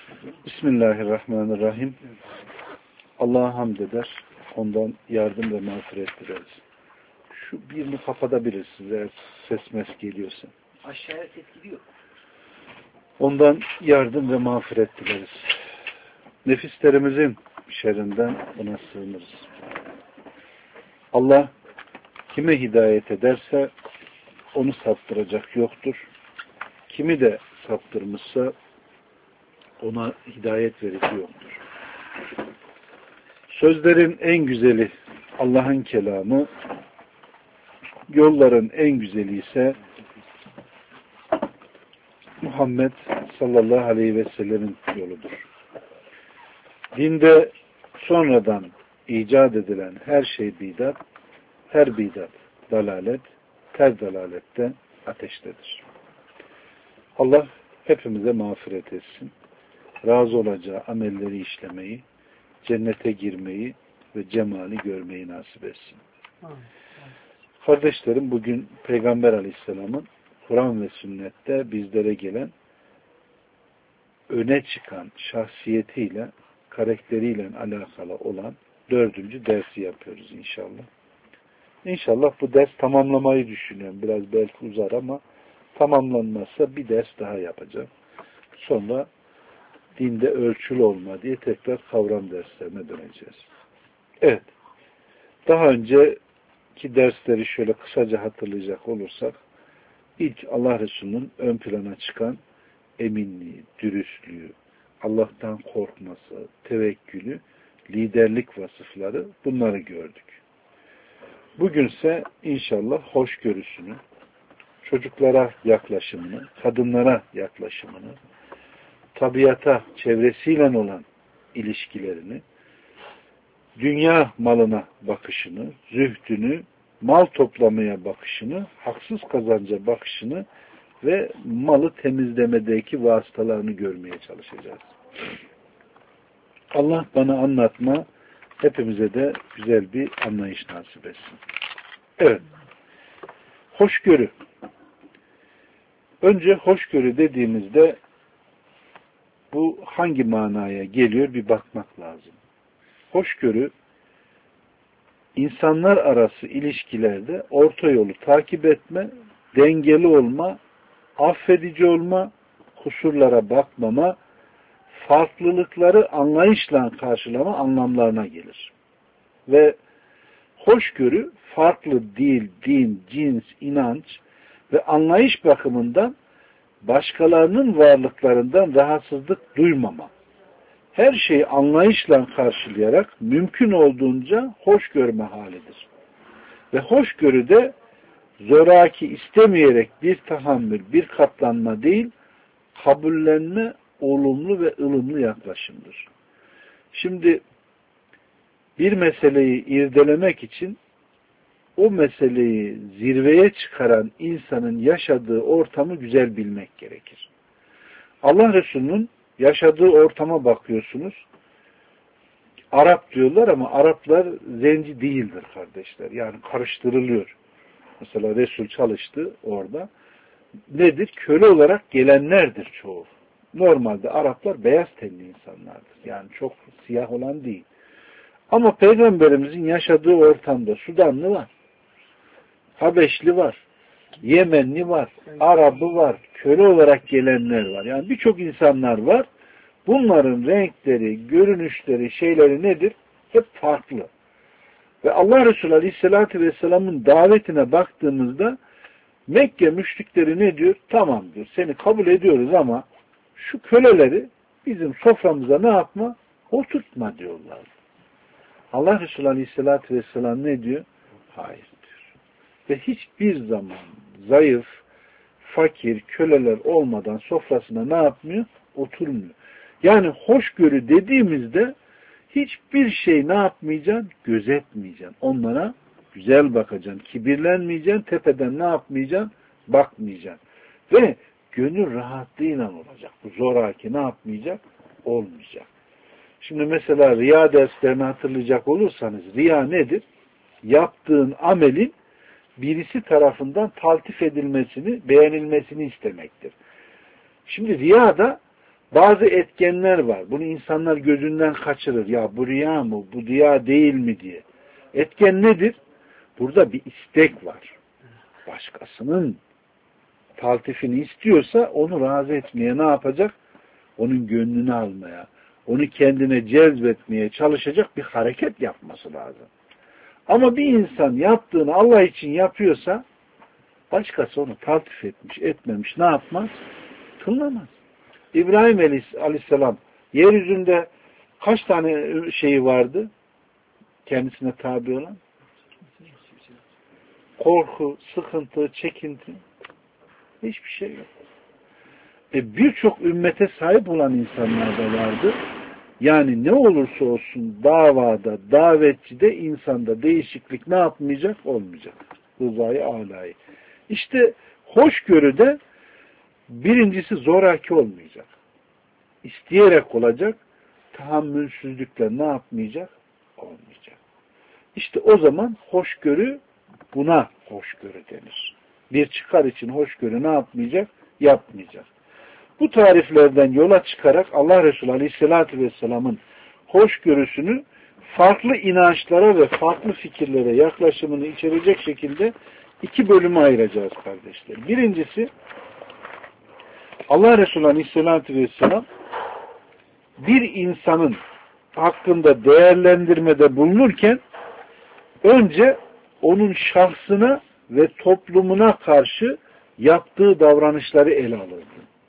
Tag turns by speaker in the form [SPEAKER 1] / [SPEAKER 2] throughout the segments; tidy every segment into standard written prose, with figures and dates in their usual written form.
[SPEAKER 1] Bismillahirrahmanirrahim. Allah'a hamd eder. Ondan yardım ve mağfiret dileriz. Şu birini kapatabilirsiniz eğer ses mes geliyorsa.
[SPEAKER 2] Aşağıya ses gidiyor.
[SPEAKER 1] Ondan yardım ve mağfiret dileriz. Nefislerimizin şerrinden ona sığınırız. Allah kime hidayet ederse onu saptıracak yoktur. Kimi de saptırmışsa ona hidayet verici yoktur. Sözlerin en güzeli Allah'ın kelamı, yolların en güzeli ise Muhammed sallallahu aleyhi ve sellemin yoludur. Dinde sonradan icat edilen her şey bidat, her bidat dalalet, her dalalette ateştedir. Allah hepimize mağfiret etsin. Razı olacağı amelleri işlemeyi, cennete girmeyi ve cemali görmeyi nasip etsin. Kardeşlerim, bugün Peygamber Aleyhisselam'ın Kur'an ve sünnette bizlere gelen öne çıkan şahsiyetiyle, karakteriyle alakalı olan 4. dersi yapıyoruz inşallah. İnşallah bu ders tamamlamayı düşünüyorum. Biraz belki uzar ama tamamlanmazsa bir ders daha yapacağım. Sonra dinde ölçülü olma diye tekrar kavram derslerine döneceğiz. Evet. Daha önceki dersleri şöyle kısaca hatırlayacak olursak, ilk Allah Resulü'nün ön plana çıkan eminliği, dürüstlüğü, Allah'tan korkması, tevekkülü, liderlik vasıfları, bunları gördük. Bugünse inşallah hoşgörüsünü, çocuklara yaklaşımını, kadınlara yaklaşımını, tabiata, çevresiyle olan ilişkilerini, dünya malına bakışını, zühdünü, mal toplamaya bakışını, haksız kazanca bakışını ve malı temizlemedeki vasıtalarını görmeye çalışacağız. Allah bana anlatma, hepimize de güzel bir anlayış nasip etsin. Evet. Hoşgörü. Önce hoşgörü dediğimizde bu hangi manaya geliyor bir bakmak lazım. Hoşgörü, insanlar arası ilişkilerde orta yolu takip etme, dengeli olma, affedici olma, kusurlara bakmama, farklılıkları anlayışla karşılama anlamlarına gelir. Ve hoşgörü, farklı dil, din, cins, inanç ve anlayış bakımından başkalarının varlıklarından rahatsızlık duymama, her şeyi anlayışla karşılayarak mümkün olduğunca hoş görme halidir. Ve hoşgörü de zoraki istemeyerek bir tahammül, bir katlanma değil, kabullenme, olumlu ve ılımlı yaklaşımdır. Şimdi bir meseleyi irdelemek için o meseleyi zirveye çıkaran insanın yaşadığı ortamı güzel bilmek gerekir. Allah Resulü'nün yaşadığı ortama bakıyorsunuz. Arap diyorlar ama Araplar zenci değildir kardeşler. Yani karıştırılıyor. Mesela Resul çalıştı orada. Nedir? Köle olarak gelenlerdir çoğu. Normalde Araplar beyaz tenli insanlardır. Yani çok siyah olan değil. Ama Peygamberimizin yaşadığı ortamda Sudanlı var. Habeşli var. Yemenli var. Arabı var. Köle olarak gelenler var. Yani birçok insanlar var. Bunların renkleri, görünüşleri, şeyleri nedir? Hep farklı. Ve Allah Resulü Aleyhisselatü Vesselam'ın davetine baktığımızda Mekke müşrikleri ne diyor? Tamam diyor. Seni kabul ediyoruz ama şu köleleri bizim soframıza ne yapma? Oturtma diyorlar. Allah Resulü Aleyhisselatü Vesselam ne diyor? Hayır diyor. Ve hiçbir zaman zayıf, fakir, köleler olmadan sofrasına ne yapmıyor? Oturmuyor. Yani hoşgörü dediğimizde hiçbir şey ne yapmayacaksın? Gözetmeyeceksin. Onlara güzel bakacaksın. Kibirlenmeyeceksin. Tepeden ne yapmayacaksın? Bakmayacaksın. Ve gönül rahatlığıyla olacak. Bu zoraki ne yapmayacak? Olmayacak. Şimdi mesela riya derslerini hatırlayacak olursanız riya nedir? Yaptığın amelin birisi tarafından taltif edilmesini, beğenilmesini istemektir. Şimdi riya da Bazı etkenler var. Bunu insanlar gözünden kaçırır. Ya bu riya mı, bu riya değil mi diye. Etken nedir? Burada bir istek var. Başkasının taltifini istiyorsa onu razı etmeye ne yapacak? Onun gönlünü almaya, onu kendine cezbetmeye çalışacak bir hareket yapması lazım. Ama bir insan yaptığını Allah için yapıyorsa başkası onu taltif etmiş, etmemiş ne yapmaz? Tınlamaz. İbrahim Aleyhisselam yeryüzünde kaç tane şeyi vardı? Kendisine tabi olan? Korku, sıkıntı, çekinti. Hiçbir şey yok. Birçok ümmete sahip olan insanlar da vardı. Yani ne olursa olsun davada, davetçide, insanda değişiklik ne yapmayacak? Olmayacak. Rızayı âlâyı. İşte hoşgörüde birincisi zoraki olmayacak. İsteyerek olacak. Tahammülsüzlükle ne yapmayacak? Olmayacak. İşte o zaman hoşgörü buna hoşgörü denir. Bir çıkar için hoşgörü ne yapmayacak? Yapmayacak. Bu tariflerden yola çıkarak Allah Resulü Aleyhisselatü Vesselam'ın hoşgörüsünü farklı inançlara ve farklı fikirlere yaklaşımını içerecek şekilde iki bölüme ayıracağız kardeşler. Birincisi Allah Resulü Aleyhisselatü Vesselam bir insanın hakkında değerlendirmede bulunurken önce onun şahsına ve toplumuna karşı yaptığı davranışları ele alırdı.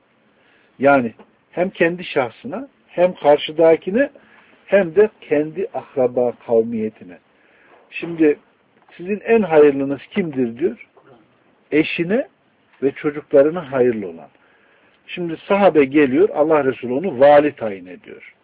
[SPEAKER 1] Yani hem kendi şahsına hem karşıdakine hem de kendi akraba kavmiyetine. Şimdi sizin en hayırlınız kimdir diyor? Eşine ve çocuklarına hayırlı olan. Şimdi sahabe geliyor, Allah Resulü onu vali tayin ediyor.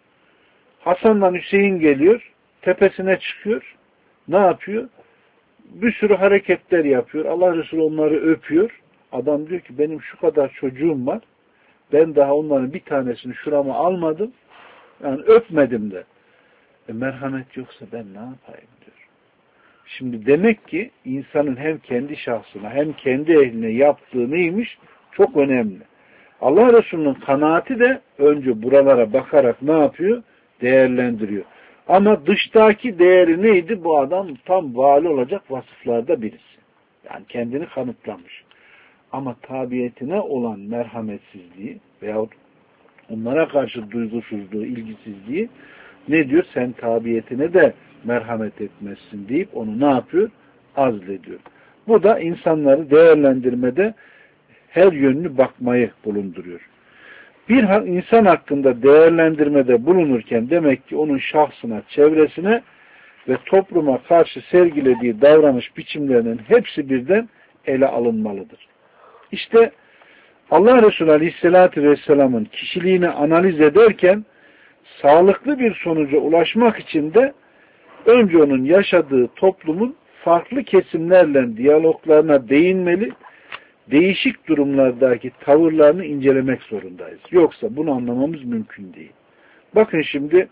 [SPEAKER 1] Hasan'la Hüseyin geliyor, tepesine çıkıyor. Ne yapıyor? Bir sürü hareketler yapıyor. Allah Resulü onları öpüyor. Adam diyor ki benim şu kadar çocuğum var. Ben daha onların bir tanesini şurama almadım. Yani öpmedim de. Merhamet yoksa ben ne yapayım diyor. Şimdi demek ki insanın hem kendi şahsına hem kendi ehline yaptığı neymiş? Çok önemli. Allah Resulü'nün kanaati de önce buralara bakarak ne yapıyor? Değerlendiriyor. Ama dıştaki değeri neydi? Bu adam tam vali olacak vasıflarda birisi. Yani kendini kanıtlamış. Ama tabiyetine olan merhametsizliği veyahut onlara karşı duygusuzluğu, ilgisizliği ne diyor? Sen tabiyetine de merhamet etmezsin deyip onu ne yapıyor? Azlediyor. Bu da insanları değerlendirmede her yönlü bakmayı bulunduruyor. Bir insan hakkında değerlendirmede bulunurken demek ki onun şahsına, çevresine ve topluma karşı sergilediği davranış biçimlerinin hepsi birden ele alınmalıdır. İşte Allah Resulü Aleyhisselatü Vesselam'ın kişiliğini analiz ederken sağlıklı bir sonuca ulaşmak için de önce onun yaşadığı toplumun farklı kesimlerle diyaloglarına değinmeli, değişik durumlardaki tavırlarını incelemek zorundayız. Yoksa bunu anlamamız mümkün değil. Bakın şimdi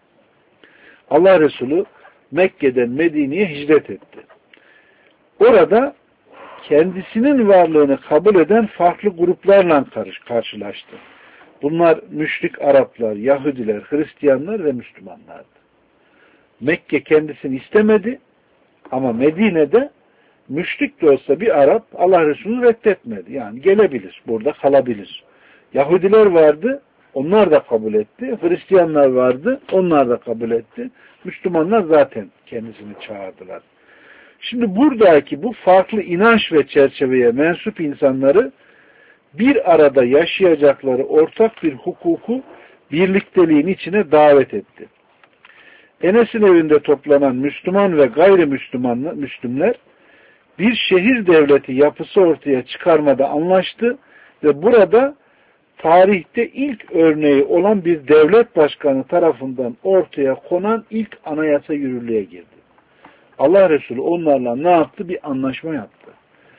[SPEAKER 1] Allah Resulü Mekke'den Medine'ye hicret etti. Orada kendisinin varlığını kabul eden farklı gruplarla karşılaştı. Bunlar müşrik Araplar, Yahudiler, Hristiyanlar ve Müslümanlardı. Mekke kendisini istemedi ama Medine'de müşrik de olsa bir Arap Allah Resulü'nü reddetmedi. Yani gelebilir, burada kalabilir. Yahudiler vardı, onlar da kabul etti. Hristiyanlar vardı, onlar da kabul etti. Müslümanlar zaten kendisini çağırdılar. Şimdi buradaki bu farklı inanç ve çerçeveye mensup insanları bir arada yaşayacakları ortak bir hukuku birlikteliğin içine davet etti. Enes'in evinde toplanan Müslüman ve gayrimüslimler bir şehir devleti yapısı ortaya çıkarmada anlaştı ve burada tarihte ilk örneği olan bir devlet başkanı tarafından ortaya konan ilk anayasa yürürlüğe girdi. Allah Resulü onlarla ne yaptı? Bir anlaşma yaptı.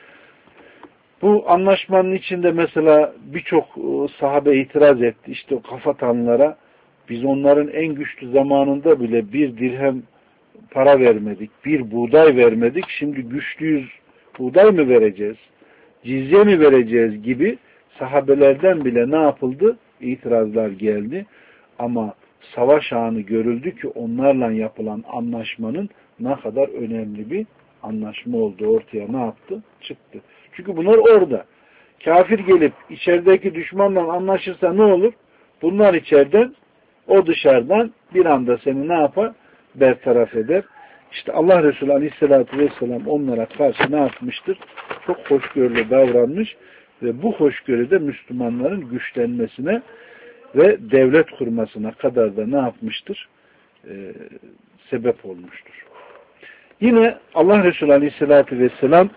[SPEAKER 1] Bu anlaşmanın içinde mesela birçok sahabe itiraz etti. İşte o kafatanlara biz onların en güçlü zamanında bile bir dirhem para vermedik, bir buğday vermedik. Şimdi güçlüyüz, buğday mı vereceğiz, cizye mi vereceğiz gibi sahabelerden bile ne yapıldı? itirazlar geldi. Ama savaş anı görüldü ki onlarla yapılan anlaşmanın ne kadar önemli bir anlaşma olduğu ortaya ne yaptı? Çıktı. Çünkü bunlar orada. Kafir gelip içerideki düşmanla anlaşırsa ne olur? Bunlar içeriden, o dışarıdan bir anda seni ne yapar? Bertaraf eder. İşte Allah Resulü Aleyhisselatü Vesselam onlara karşı ne yapmıştır? Çok hoşgörülü davranmış ve bu hoşgörüde Müslümanların güçlenmesine ve devlet kurmasına kadar da ne yapmıştır? Sebep olmuştur. Yine Allah Resulü Aleyhisselatü Vesselam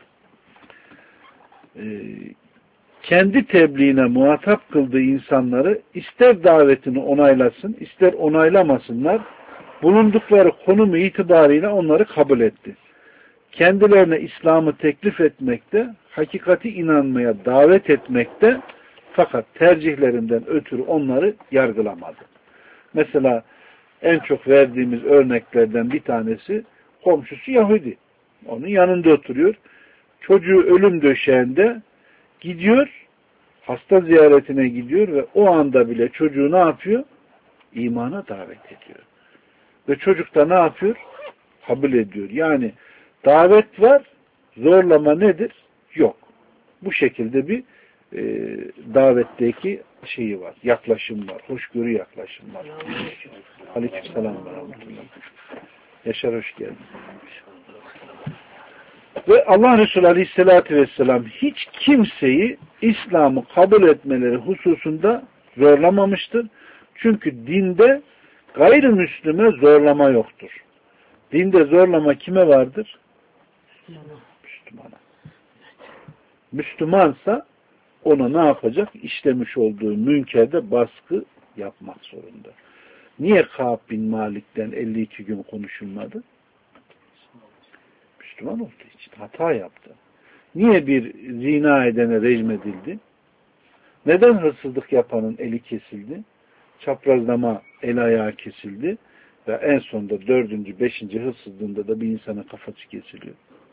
[SPEAKER 1] kendi tebliğine muhatap kıldığı insanları ister davetini onaylasın, ister onaylamasınlar, bulundukları konumu itibariyle onları kabul etti. Kendilerine İslam'ı teklif etmekte, hakikati inanmaya davet etmekte, fakat tercihlerinden ötürü onları yargılamadı. Mesela en çok verdiğimiz örneklerden bir tanesi, komşusu Yahudi. Onun yanında oturuyor. Çocuğu ölüm döşeğinde gidiyor, hasta ziyaretine gidiyor ve o anda bile çocuğu ne yapıyor? İmana davet ediyor. Ve çocuk da ne yapıyor? Kabul ediyor. Yani davet var, zorlama nedir? Yok. Bu şekilde bir davetteki şeyi var, yaklaşım var, hoşgörü yaklaşım var. Aleykümselam ve rahmetullah. Yaşar, hoş geldin. Ve Allah Resulü Aleyhisselatü Vesselam hiç kimseyi İslam'ı kabul etmeleri hususunda zorlamamıştır. Çünkü dinde gayrimüslime zorlama yoktur. Dinde zorlama kime vardır? Müslümana. Müslümansa ona ne yapacak? İşlemiş olduğu münkerde baskı yapmak zorunda. Niye Kâb bin Malik'ten 52 gün konuşulmadı? Müslüman olduğu için hata yaptı. Niye bir zina edene rejmedildi? Neden hırsızlık yapanın eli kesildi? Çaprazlama el ayağı kesildi ve en sonunda 4. 5. hırsızlığında da bir insanın kafası kesiliyor.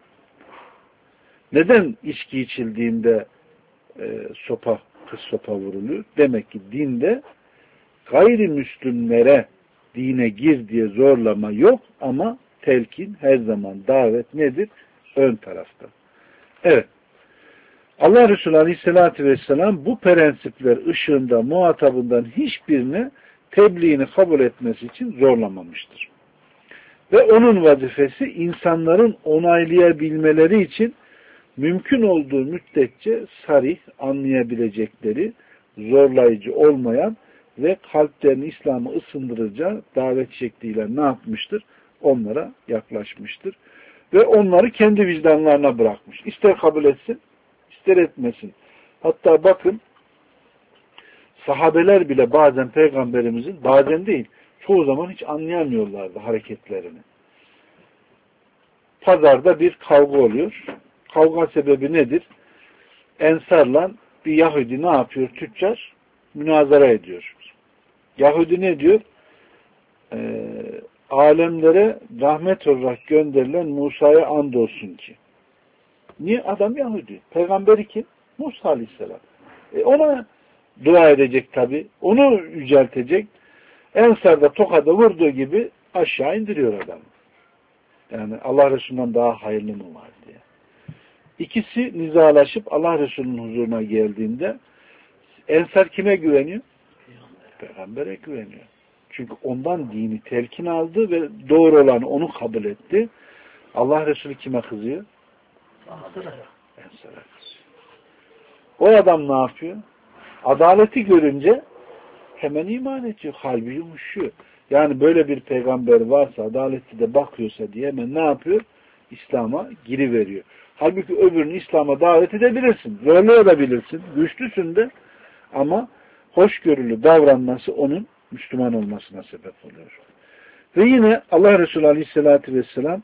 [SPEAKER 1] Neden içki içildiğinde kız sopa vuruluyor? Demek ki dinde gayrimüslimlere dine gir diye zorlama yok ama telkin, her zaman davet nedir? Ön tarafta. Evet. Allah Resulü Aleyhisselatü Vesselam bu prensipler ışığında muhatabından hiçbirine tebliğini kabul etmesi için zorlamamıştır. Ve onun vazifesi insanların onaylayabilmeleri için mümkün olduğu müddetçe sarih, anlayabilecekleri, zorlayıcı olmayan ve kalplerini İslam'ı ısındırıcı davet şekliyle ne yapmıştır? Onlara yaklaşmıştır. Ve onları kendi vicdanlarına bırakmış. İster kabul etsin, ister etmesin. Hatta bakın, sahabeler bile bazen peygamberimizin, bazen değil, çoğu zaman hiç anlayamıyorlardı hareketlerini. Pazarda bir kavga oluyor. Kavga sebebi nedir? Ensarla bir Yahudi ne yapıyor? Tüccar münazara ediyor. Yahudi ne diyor? Alemlere rahmet olarak gönderilen Musa'ya andolsun ki. Niye? Adam Yahudi. Peygamberi kim? Musa Aleyhisselam. Ona dua edecek tabi. Onu yüceltecek. Ensar'da tokada vurduğu gibi aşağı indiriyor adamı. Yani Allah Resulü'nden daha hayırlı mı var diye. İkisi nizalaşıp Allah Resulü'nün huzuruna geldiğinde Ensar kime güveniyor? Peygamber'e güveniyor. Çünkü ondan dini telkin aldı ve doğru olanı onu kabul etti. Allah Resulü kime kızıyor? Ensar'a kızıyor. O adam ne yapıyor? Adaleti görünce hemen iman ediyor. Kalbi yumuşuyor. Yani böyle bir peygamber varsa, adaletli de bakıyorsa diye hemen ne yapıyor? İslam'a giriveriyor. Halbuki öbürünü İslam'a davet edebilirsin. Zorlayabilirsin. Güçlüsün de ama hoşgörülü davranması onun Müslüman olmasına sebep oluyor. Ve yine Allah Resulü Aleyhisselatü Vesselam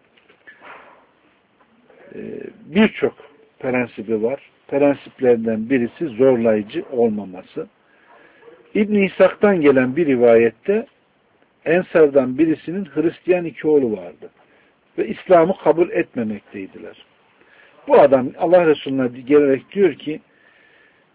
[SPEAKER 1] birçok prensibi var. Prensiplerden birisi zorlayıcı olmaması. İbn-i İshak'tan gelen bir rivayette Ensar'dan birisinin Hristiyan 2 oğlu vardı. Ve İslam'ı kabul etmemekteydiler. Bu adam Allah Resulü'ne gelerek diyor ki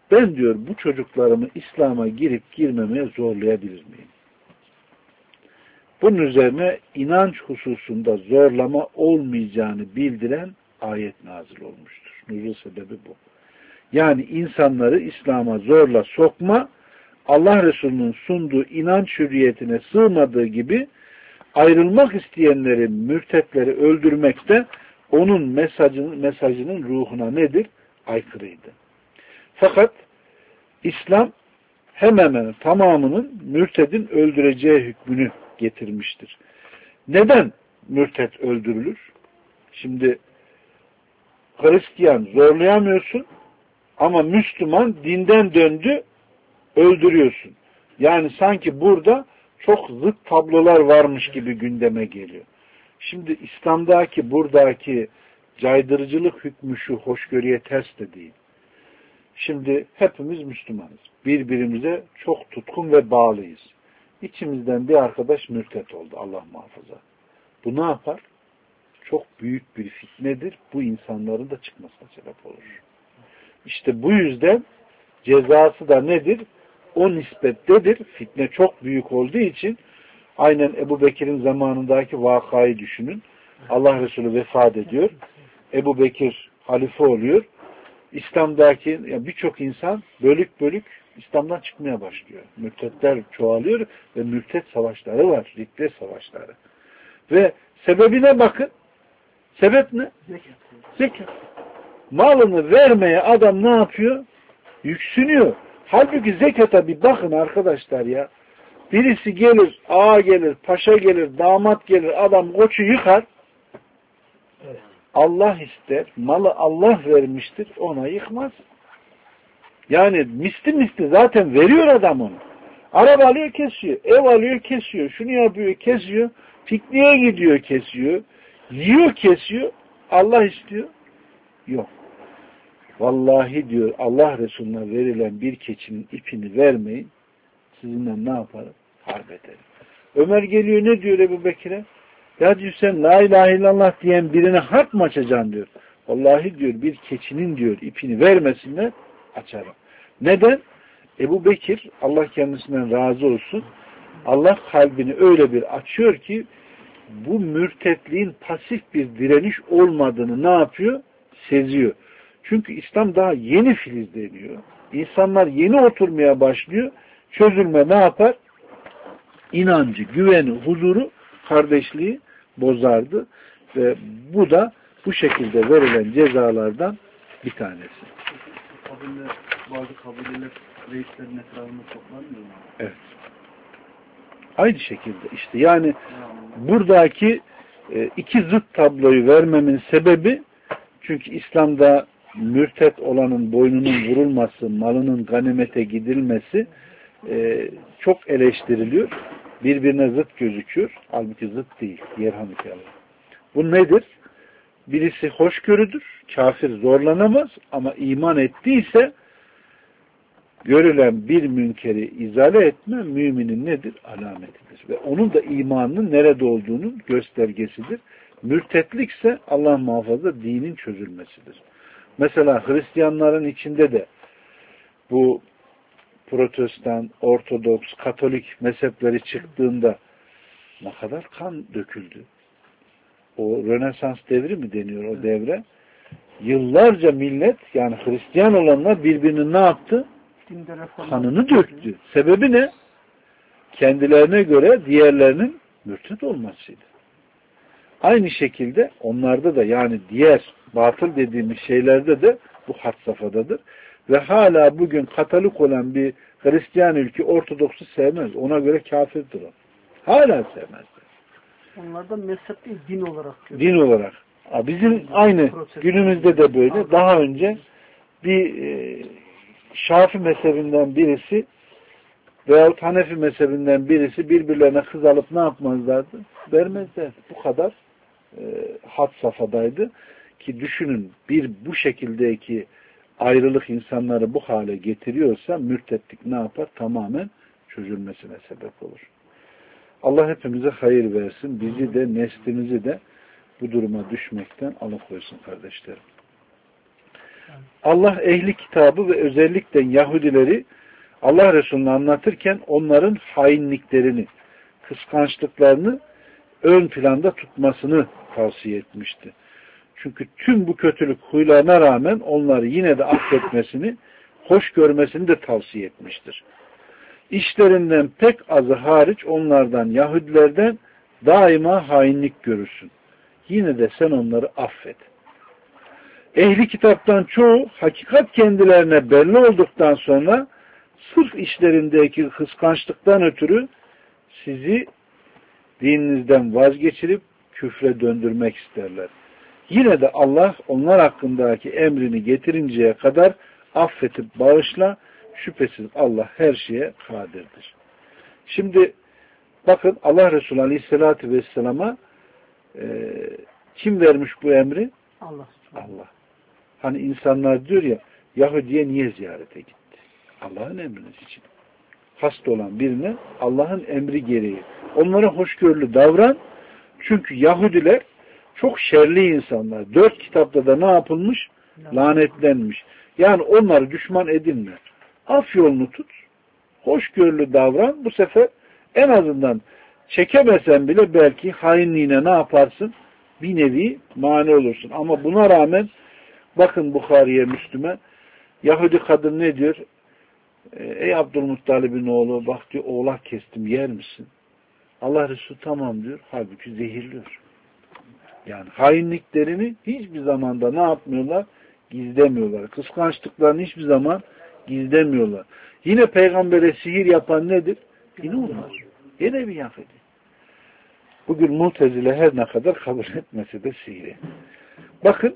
[SPEAKER 1] ben diyor bu çocuklarımı İslam'a girip girmemeye zorlayabilir miyim? Bunun üzerine inanç hususunda zorlama olmayacağını bildiren ayet nazil olmuştur. Nuzul sebebi bu. Yani insanları İslam'a zorla sokma, Allah Resulü'nün sunduğu inanç hürriyetine sığmadığı gibi ayrılmak isteyenleri, mürtetleri öldürmek de onun mesajının ruhuna nedir? Aykırıydı. Fakat İslam hemen hemen tamamının mürtedin öldüreceği hükmünü getirmiştir. Neden mürted öldürülür? Şimdi Hristiyan zorlayamıyorsun ama Müslüman dinden döndü, öldürüyorsun. Yani sanki burada çok zıt tablolar varmış gibi gündeme geliyor. Şimdi İslam'daki buradaki caydırıcılık hükmü şu, hoşgörüye ters de değil. Şimdi hepimiz Müslümanız. Birbirimize çok tutkun ve bağlıyız. İçimizden bir arkadaş mürtet oldu, Allah muhafaza. Bu ne yapar? Çok büyük bir fitnedir. Bu insanların da çıkmasına sebep olur. İşte bu yüzden cezası da nedir? O nispettedir. Fitne çok büyük olduğu için aynen Ebu Bekir'in zamanındaki vakayı düşünün. Allah Resulü vefat ediyor. Ebu Bekir halife oluyor. İslam'daki birçok insan bölük bölük İslam'dan çıkmaya başlıyor. Mürtetler çoğalıyor ve mürtet savaşları var. Riddet savaşları. Ve sebebine bakın. Sebep ne? Zekat. Malını vermeye adam ne yapıyor? Yüksünüyor. Halbuki zekata bir bakın arkadaşlar ya. Birisi gelir, ağa gelir, paşa gelir, damat gelir, adam koçu yıkar. Allah ister, malı Allah vermiştir, ona yıkmaz. Yani misli zaten veriyor adam onu. Araba alıyor, kesiyor. Ev alıyor, kesiyor. Şunu yapıyor, kesiyor. Pikniğe gidiyor, kesiyor. Yiyor, kesiyor. Allah istiyor. Yok. Vallahi diyor Allah Resulüne verilen bir keçinin ipini vermeyin. Sizinle ne yaparım? Harp ederim. Ömer geliyor ne diyor Ebu Bekir'e? Ya diyor sen la ilahe illallah diyen birine harp mı açacaksın diyor. Vallahi diyor bir keçinin diyor ipini vermesinler açarım. Neden? Ebu Bekir Allah kendisinden razı olsun. Allah kalbini öyle bir açıyor ki bu mürtetliğin pasif bir direniş olmadığını ne yapıyor? Seziyor. Çünkü İslam daha yeni filizleniyor. İnsanlar yeni oturmaya başlıyor. Çözülme ne yapar? İnancı, güveni, huzuru, kardeşliği bozardı. Ve bu da bu şekilde verilen cezalardan bir tanesi.
[SPEAKER 2] Bazı kabileler reislerin etrafında toplanmıyor mu?
[SPEAKER 1] Evet. Aynı şekilde işte yani buradaki iki zıt tabloyu vermemin sebebi çünkü İslam'da mürtet olanın boynunun vurulması, malının ganimete gidilmesi çok eleştiriliyor. Birbirine zıt gözüküyor. Halbuki zıt değil. Yerhamdülillah. Bu nedir? Birisi hoşgörüdür. Kafir zorlanamaz ama iman ettiyse görülen bir münkeri izale etme müminin nedir? Alametidir. Ve onun da imanının nerede olduğunun göstergesidir. Mürtetlikse Allah muhafaza dinin çözülmesidir. Mesela Hristiyanların içinde de bu Protestan, Ortodoks, Katolik mezhepleri çıktığında ne kadar kan döküldü. O Rönesans devri mi deniyor o devre? Yıllarca millet yani Hristiyan olanlar birbirini ne yaptı? Kanını döktü. Sebebi ne? Kendilerine göre diğerlerinin mürtet olmasıydı. Aynı şekilde onlarda da yani diğer batıl dediğimiz şeylerde de bu had safhadadır. Ve hala bugün Katolik olan bir Hristiyan ülke Ortodoks'u sevmez. Ona göre kafirdir o. Hala sevmezler.
[SPEAKER 3] Onlar da mezhep değil, din olarak görüyor.
[SPEAKER 1] Din olarak. Bizim aynı günümüzde de böyle. Daha önce bir Şafii mezhebinden birisi veyahut Hanefi mezhebinden birisi birbirlerine kız alıp ne yapmazlardı? Vermezlerdi. Bu kadar had safhadaydı ki düşünün bir bu şekildeki ayrılık insanları bu hale getiriyorsa mürtetlik ne yapar? Tamamen çözülmesine sebep olur. Allah hepimize hayır versin. Bizi de neslimizi de bu duruma düşmekten alıkoysun kardeşlerim. Allah ehli kitabı ve özellikle Yahudileri Allah Resulü'nü anlatırken onların hainliklerini, kıskançlıklarını ön planda tutmasını tavsiye etmişti. Çünkü tüm bu kötülük huylarına rağmen onları yine de affetmesini, hoş görmesini de tavsiye etmiştir. İşlerinden pek azı hariç onlardan, Yahudilerden daima hainlik görürsün. Yine de sen onları affet. Ehli kitaptan çoğu hakikat kendilerine belli olduktan sonra sırf işlerindeki kıskançlıktan ötürü sizi dininizden vazgeçirip küfre döndürmek isterler. Yine de Allah onlar hakkındaki emrini getirinceye kadar affetip bağışla, şüphesiz Allah her şeye kadirdir. Şimdi bakın Allah Resulü Aleyhisselatü Vesselam'a kim vermiş bu emri?
[SPEAKER 3] Allah.
[SPEAKER 1] Allah. Hani insanlar diyor ya, Yahudi'ye niye ziyarete gitti? Allah'ın emriniz için. Hasta olan birine Allah'ın emri gereği. Onlara hoşgörülü davran. Çünkü Yahudiler çok şerli insanlar. 4 kitapta da ne yapılmış? Lanetlenmiş. Yani onları düşman edinme. Af yolunu tut. Hoşgörülü davran. Bu sefer en azından çekemesen bile belki hainliğine ne yaparsın? Bir nevi mani olursun. Ama buna rağmen bakın Bukhari'ye, Müslüme, Yahudi kadın ne diyor? Ey Abdülmuttalib'in oğlu, bak diyor, oğlak kestim, yer misin? Allah Resulü tamam diyor. Halbuki zehirliyor. Yani hainliklerini hiçbir zamanda ne yapmıyorlar? Gizlemiyorlar. Kıskançlıklarını hiçbir zaman gizlemiyorlar. Yine peygambere sihir yapan nedir? Yine onlar. Yine bir Yahudi. Bugün Mu'tezile her ne kadar kabul etmese de sihiri. Bakın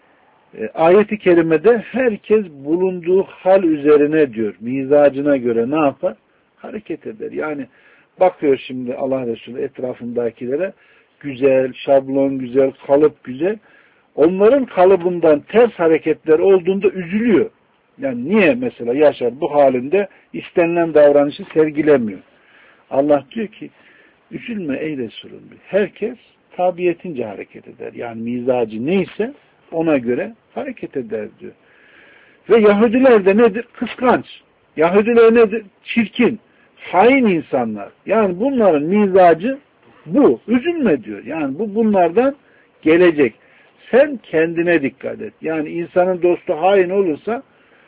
[SPEAKER 1] ayet-i kerimede herkes bulunduğu hal üzerine diyor. Mizacına göre ne yapar? Hareket eder. Yani bakıyor şimdi Allah Resulü etrafındakilere, güzel, şablon güzel, kalıp güzel. Onların kalıbından ters hareketler olduğunda üzülüyor. Yani niye mesela Yaşar bu halinde istenilen davranışı sergilemiyor? Allah diyor ki üzülme ey Resulüm. Herkes tabiyetince hareket eder. Yani mizacı neyse ona göre hareket eder diyor. Ve Yahudiler de nedir? Kıskanç. Yahudiler nedir? Çirkin. Hain insanlar. Yani bunların mizacı bu. Üzülme diyor. Yani bu bunlardan gelecek. Sen kendine dikkat et. Yani insanın dostu hain olursa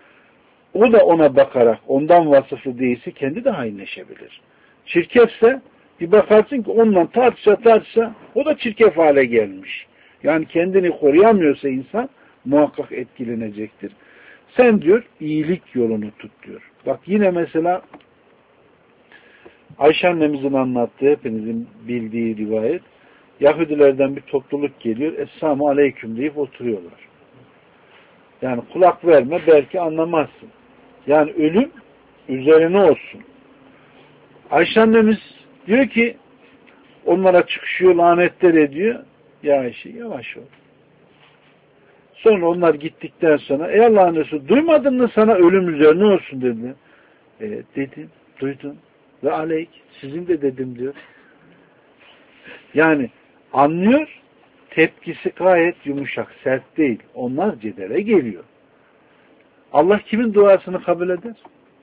[SPEAKER 1] o da ona bakarak ondan vasıflı değilse kendi de hainleşebilir. Çirkefse bir bakarsın ki ondan tartışa o da çirkef hale gelmiş. Yani kendini koruyamıyorsa insan muhakkak etkilenecektir. Sen diyor iyilik yolunu tut diyor. Bak yine mesela Ayşe annemizin anlattığı hepinizin bildiği rivayet. Yahudilerden bir topluluk geliyor. Esselamu aleyküm deyip oturuyorlar. Yani kulak verme belki anlamazsın. Yani ölüm üzerine olsun. Ayşe annemiz diyor ki onlara çıkışıyor, lanetler ediyor. Ya Ayşe yavaş ol. Sonra onlar gittikten sonra ey Allah'ın Resulü duymadın mı sana ölüm üzerine olsun dedi. Dedim, duydum. Ve aleyk sizin de dedim diyor. Yani anlıyor, tepkisi gayet yumuşak, sert değil. Onlar cedele geliyor. Allah kimin duasını kabul eder?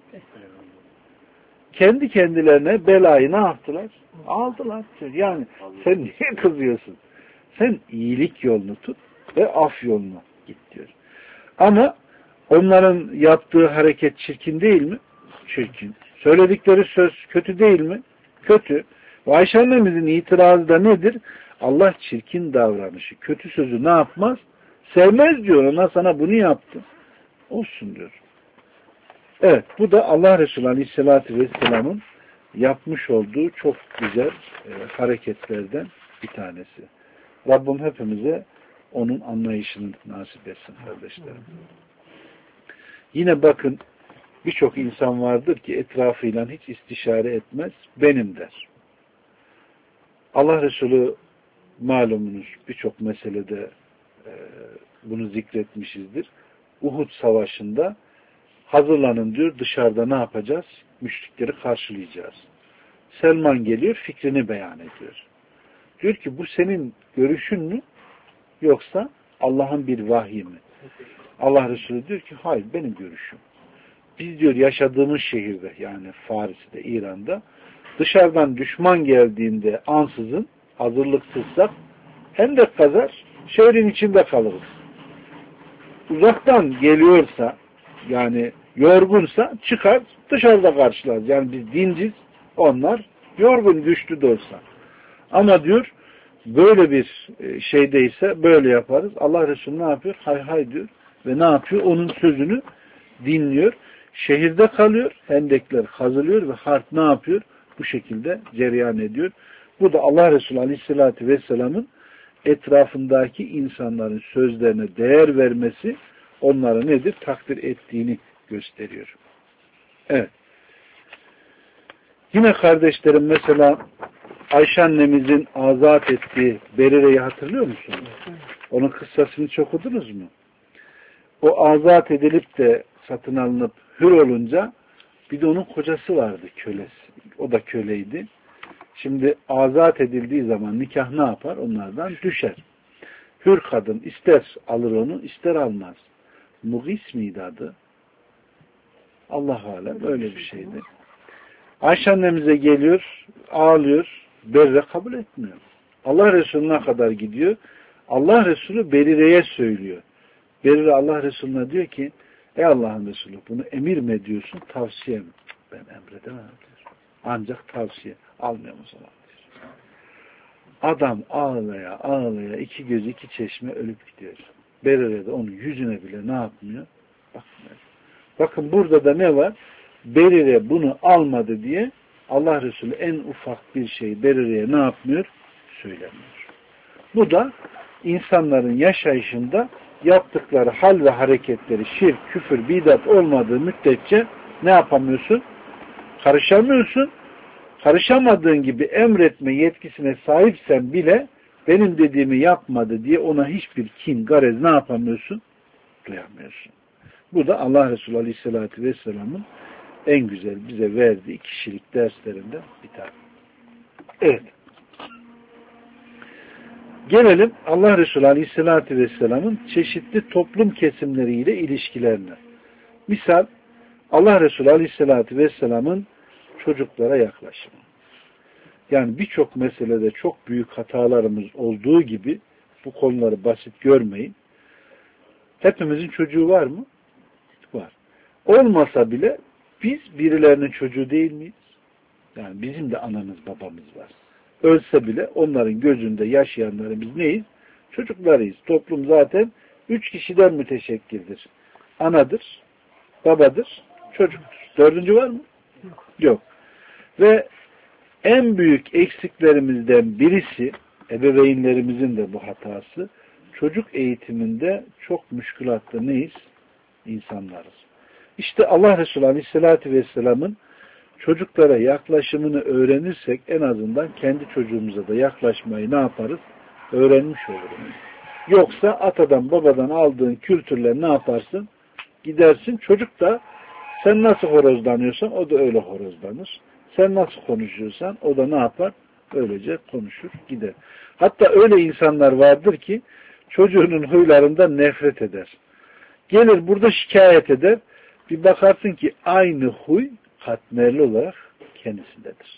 [SPEAKER 1] Kendi kendilerine belayı ne yaptılar? Aldılar. Yani sen niye kızıyorsun? Sen iyilik yolunu tut ve af yoluna git diyor. Ama onların yaptığı hareket çirkin değil mi? Çirkin. Söyledikleri söz kötü değil mi? Kötü. Ve Ayşe annemizin itirazı da nedir? Allah çirkin davranışı, kötü sözü ne yapmaz? Sevmez diyor. Ona sana bunu yaptı. Olsun diyor. Evet. Bu da Allah Resulü Aleyhisselatü Vesselam'ın yapmış olduğu çok güzel hareketlerden bir tanesi. Rabbim hepimize onun anlayışını nasip etsin kardeşlerim. Yine bakın birçok insan vardır ki etrafıyla hiç istişare etmez. Benim der. Allah Resulü malumunuz birçok meselede bunu zikretmişizdir. Uhud Savaşı'nda hazırlanın diyor, dışarıda ne yapacağız? Müşrikleri karşılayacağız. Selman geliyor, fikrini beyan ediyor. Diyor ki bu senin görüşün mü? Yoksa Allah'ın bir vahyi mi? Allah Resulü diyor ki hayır benim görüşüm. Biz diyor yaşadığımız şehirde yani Faris'te, İran'da dışarıdan düşman geldiğinde ansızın hazırlıksızsak hendek kazar şehrin içinde kalırız. Uzaktan geliyorsa yani yorgunsa çıkar dışarıda karşılarız. Yani biz dinciz onlar yorgun güçlü de olsa. Ama diyor böyle bir şeydeyse böyle yaparız. Allah Resulü ne yapıyor? Hay hay diyor. Ve ne yapıyor? Onun sözünü dinliyor. Şehirde kalıyor. Hendekler kazılıyor ve harp ne yapıyor? Bu şekilde cereyan ediyor. Bu da Allah Resulü Aleyhisselatü Vesselam'ın etrafındaki insanların sözlerine değer vermesi onları nedir? Takdir ettiğini gösteriyor. Evet. Yine kardeşlerim mesela Ayşe annemizin azat ettiği Berire'yi hatırlıyor musunuz? Onun kıssasını çok okudunuz mu? O azat edilip de satın alınıp hür olunca bir de onun kocası vardı kölesi. O da köleydi. Şimdi azat edildiği zaman nikah ne yapar? Onlardan düşer. Hür kadın ister alır onu ister almaz. Mugis miydi adı? Allah alem öyle bir şeydi. Ayşe annemize geliyor, ağlıyor. Berre kabul etmiyor. Allah Resulü'ne kadar gidiyor. Allah Resulü Berire'ye söylüyor. Berire Allah Resulü'ne diyor ki ey Allah'ın Resulü bunu emir mi ediyorsun, tavsiye mi? Ben emredemem diyor. Ancak tavsiye. Almıyorum o zaman diyor. Adam ağlaya ağlaya iki göz iki çeşme ölüp gidiyor. Berire de onun yüzüne bile ne yapmıyor? Bakmıyor. Bakın burada da ne var? Berire bunu almadı diye Allah Resulü en ufak bir şey Berire'ye ne yapmıyor? Söylemiyor. Bu da insanların yaşayışında yaptıkları hal ve hareketleri şirk, küfür, bidat olmadığı müddetçe ne yapamıyorsun? Karışamıyorsun. Karışamadığın gibi emretme yetkisine sahipsen bile benim dediğimi yapmadı diye ona hiçbir kin, garez ne yapamıyorsun? Duyamıyorsun. Bu da Allah Resulü Aleyhisselatü Vesselam'ın en güzel bize verdiği kişilik derslerinden bir tane. Evet. Gelelim Allah Resulü Aleyhisselatü Vesselam'ın çeşitli toplum kesimleriyle ilişkilerine. Misal Allah Resulü Aleyhisselatü Vesselam'ın çocuklara yaklaşımı. Yani birçok meselede çok büyük hatalarımız olduğu gibi bu konuları basit görmeyin. Hepimizin çocuğu var mı? Var. Olmasa bile biz birilerinin çocuğu değil miyiz? Yani bizim de anamız babamız var. Ölse bile onların gözünde yaşayanları biz neyiz? Çocuklarıyız. Toplum zaten 3 kişiden müteşekkildir. Anadır, babadır, çocuktur. Dördüncü var mı? Yok. Ve en büyük eksiklerimizden birisi, ebeveynlerimizin de bu hatası, çocuk eğitiminde çok müşkülatlı neyiz? İnsanlarız. İşte Allah Resulü Aleyhisselatü Vesselam'ın çocuklara yaklaşımını öğrenirsek en azından kendi çocuğumuza da yaklaşmayı ne yaparız? Öğrenmiş oluruz. Yoksa atadan babadan aldığın kültürle ne yaparsın? Gidersin. Çocuk da sen nasıl horozlanıyorsan o da öyle horozlanır. Sen nasıl konuşuyorsan o da ne yapar? Öylece konuşur gider. Hatta öyle insanlar vardır ki çocuğunun huylarından nefret eder. Gelir burada şikayet eder. Bir bakarsın ki aynı huy katmerli olarak kendisindedir.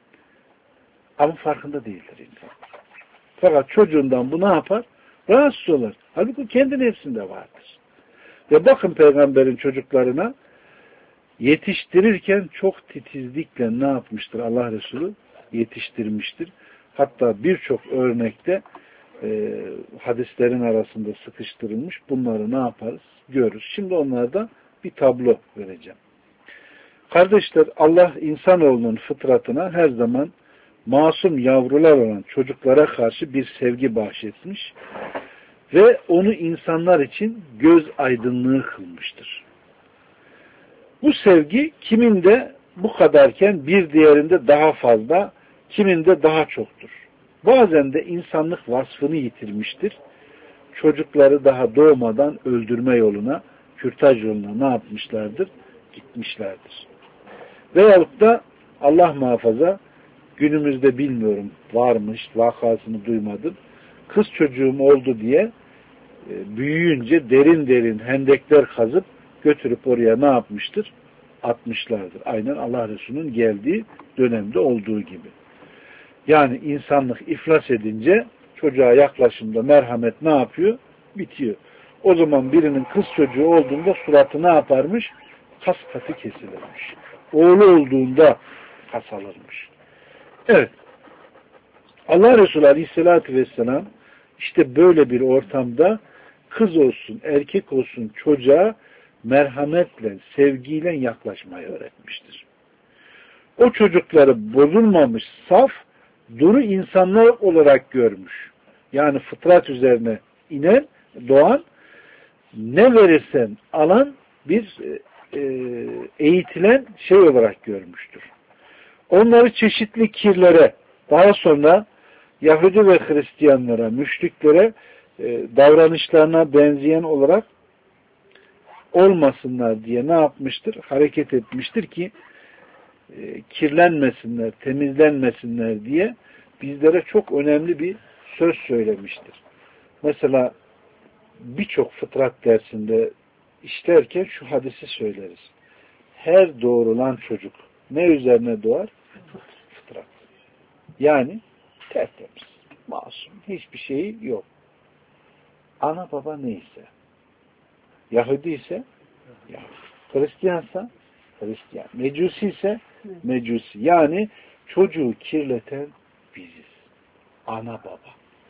[SPEAKER 1] Ama farkında değildir insan. Fakat çocuğundan bu ne yapar? Rahatsız olur. Halbuki kendi nefsinde vardır. Ve bakın peygamberin çocuklarına yetiştirirken çok titizlikle ne yapmıştır Allah Resulü? Yetiştirmiştir. Hatta birçok örnekte hadislerin arasında sıkıştırılmış. Bunları ne yaparız? Görürüz. Şimdi onlardan bir tablo vereceğim. Kardeşler, Allah insanoğlunun fıtratına her zaman masum yavrular olan çocuklara karşı bir sevgi bahşetmiş ve onu insanlar için göz aydınlığı kılmıştır. Bu sevgi kiminde bu kadarken bir diğerinde daha fazla, kiminde daha çoktur. Bazen de insanlık vasfını yitirmiştir. Çocukları daha doğmadan öldürme yoluna, kürtaj yoluna ne yapmışlardır? Gitmişlerdir. Veyahut da Allah muhafaza günümüzde bilmiyorum varmış, vakasını duymadım. Kız çocuğum oldu diye büyüyünce derin derin hendekler kazıp götürüp oraya ne yapmıştır? Atmışlardır. Aynen Allah Resulü'nün geldiği dönemde olduğu gibi. Yani insanlık iflas edince çocuğa yaklaşımda merhamet ne yapıyor? Bitiyor. O zaman birinin kız çocuğu olduğunda suratı ne yaparmış? Kas katı kesilirmiş. Oğlu olduğunda kas alırmış. Evet. Allah Resulü Aleyhisselatü Vesselam işte böyle bir ortamda kız olsun, erkek olsun çocuğa merhametle, sevgiyle yaklaşmayı öğretmiştir. O çocukları bozulmamış, saf, duru insanlar olarak görmüş. Yani fıtrat üzerine inen, doğan, ne verirsen alan bir eğitilen şey olarak görmüştür. Onları çeşitli kirlere, daha sonra Yahudi ve Hristiyanlara, müşriklere davranışlarına benzeyen olarak olmasınlar diye ne yapmıştır? Hareket etmiştir ki kirlenmesinler, temizlenmesinler diye bizlere çok önemli bir söz söylemiştir. Mesela birçok fıtrat dersinde işlerken şu hadisi söyleriz. Her doğrulan çocuk ne üzerine doğar? Fıtrat. Yani tertemiz, masum, hiçbir şeyi yok. Ana baba neyse, Yahudi ise Yahudi, Hristiyansa Hristiyan, Mecusi ise Mecusi. Yani çocuğu kirleten biziz. Ana baba.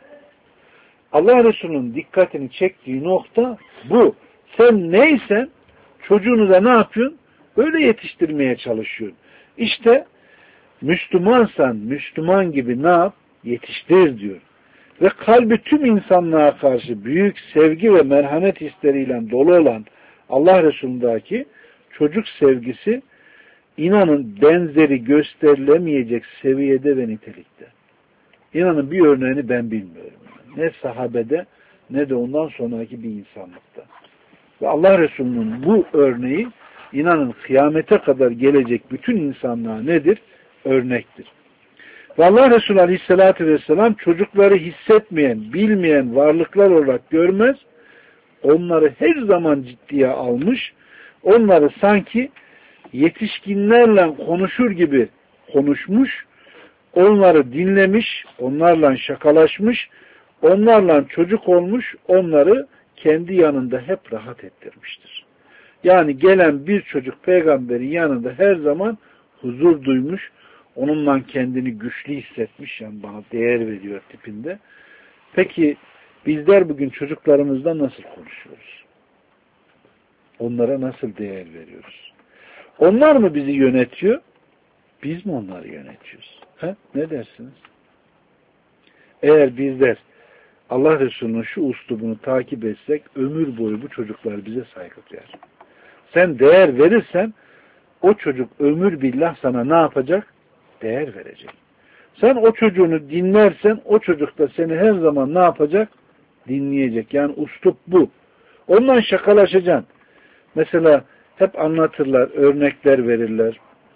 [SPEAKER 1] Allah Resulü'nün dikkatini çektiği nokta bu. Sen neysen çocuğunu da ne yapıyorsun? Öyle yetiştirmeye çalışıyorsun. İşte Müslümansan Müslüman gibi ne yap? Yetiştir diyor. Ve kalbi tüm insanlığa karşı büyük sevgi ve merhamet hisleriyle dolu olan Allah Resulü'ndeki çocuk sevgisi inanın benzeri gösterilemeyecek seviyede ve nitelikte. İnanın bir örneğini ben bilmiyorum. Ne sahabede ne de ondan sonraki bir insanlıkta. Ve Allah Resulü'nün bu örneği inanın kıyamete kadar gelecek bütün insanlığa nedir? Örnektir. Ve Allah Resulü Aleyhisselatü Vesselam çocukları hissetmeyen, bilmeyen varlıklar olarak görmez, onları her zaman ciddiye almış, onları sanki yetişkinlerle konuşur gibi konuşmuş, onları dinlemiş, onlarla şakalaşmış, onlarla çocuk olmuş, onları kendi yanında hep rahat ettirmiştir. Yani gelen bir çocuk peygamberin yanında her zaman huzur duymuş, onunla kendini güçlü hissetmiş, yani bana değer veriyor tipinde. Peki bizler bugün çocuklarımızla nasıl konuşuyoruz? Onlara nasıl değer veriyoruz? Onlar mı bizi yönetiyor? Biz mi onları yönetiyoruz? He? Ne dersiniz? Eğer bizler Allah Resulü'nün şu uslubunu takip etsek ömür boyu bu çocuklar bize saygı duyar. Sen değer verirsen o çocuk ömür billah sana ne yapacak? Değer verecek. Sen o çocuğunu dinlersen o çocuk da seni her zaman ne yapacak? Dinleyecek. Yani uslup bu. Ondan şakalaşacaksın. Mesela hep anlatırlar, örnekler verirler.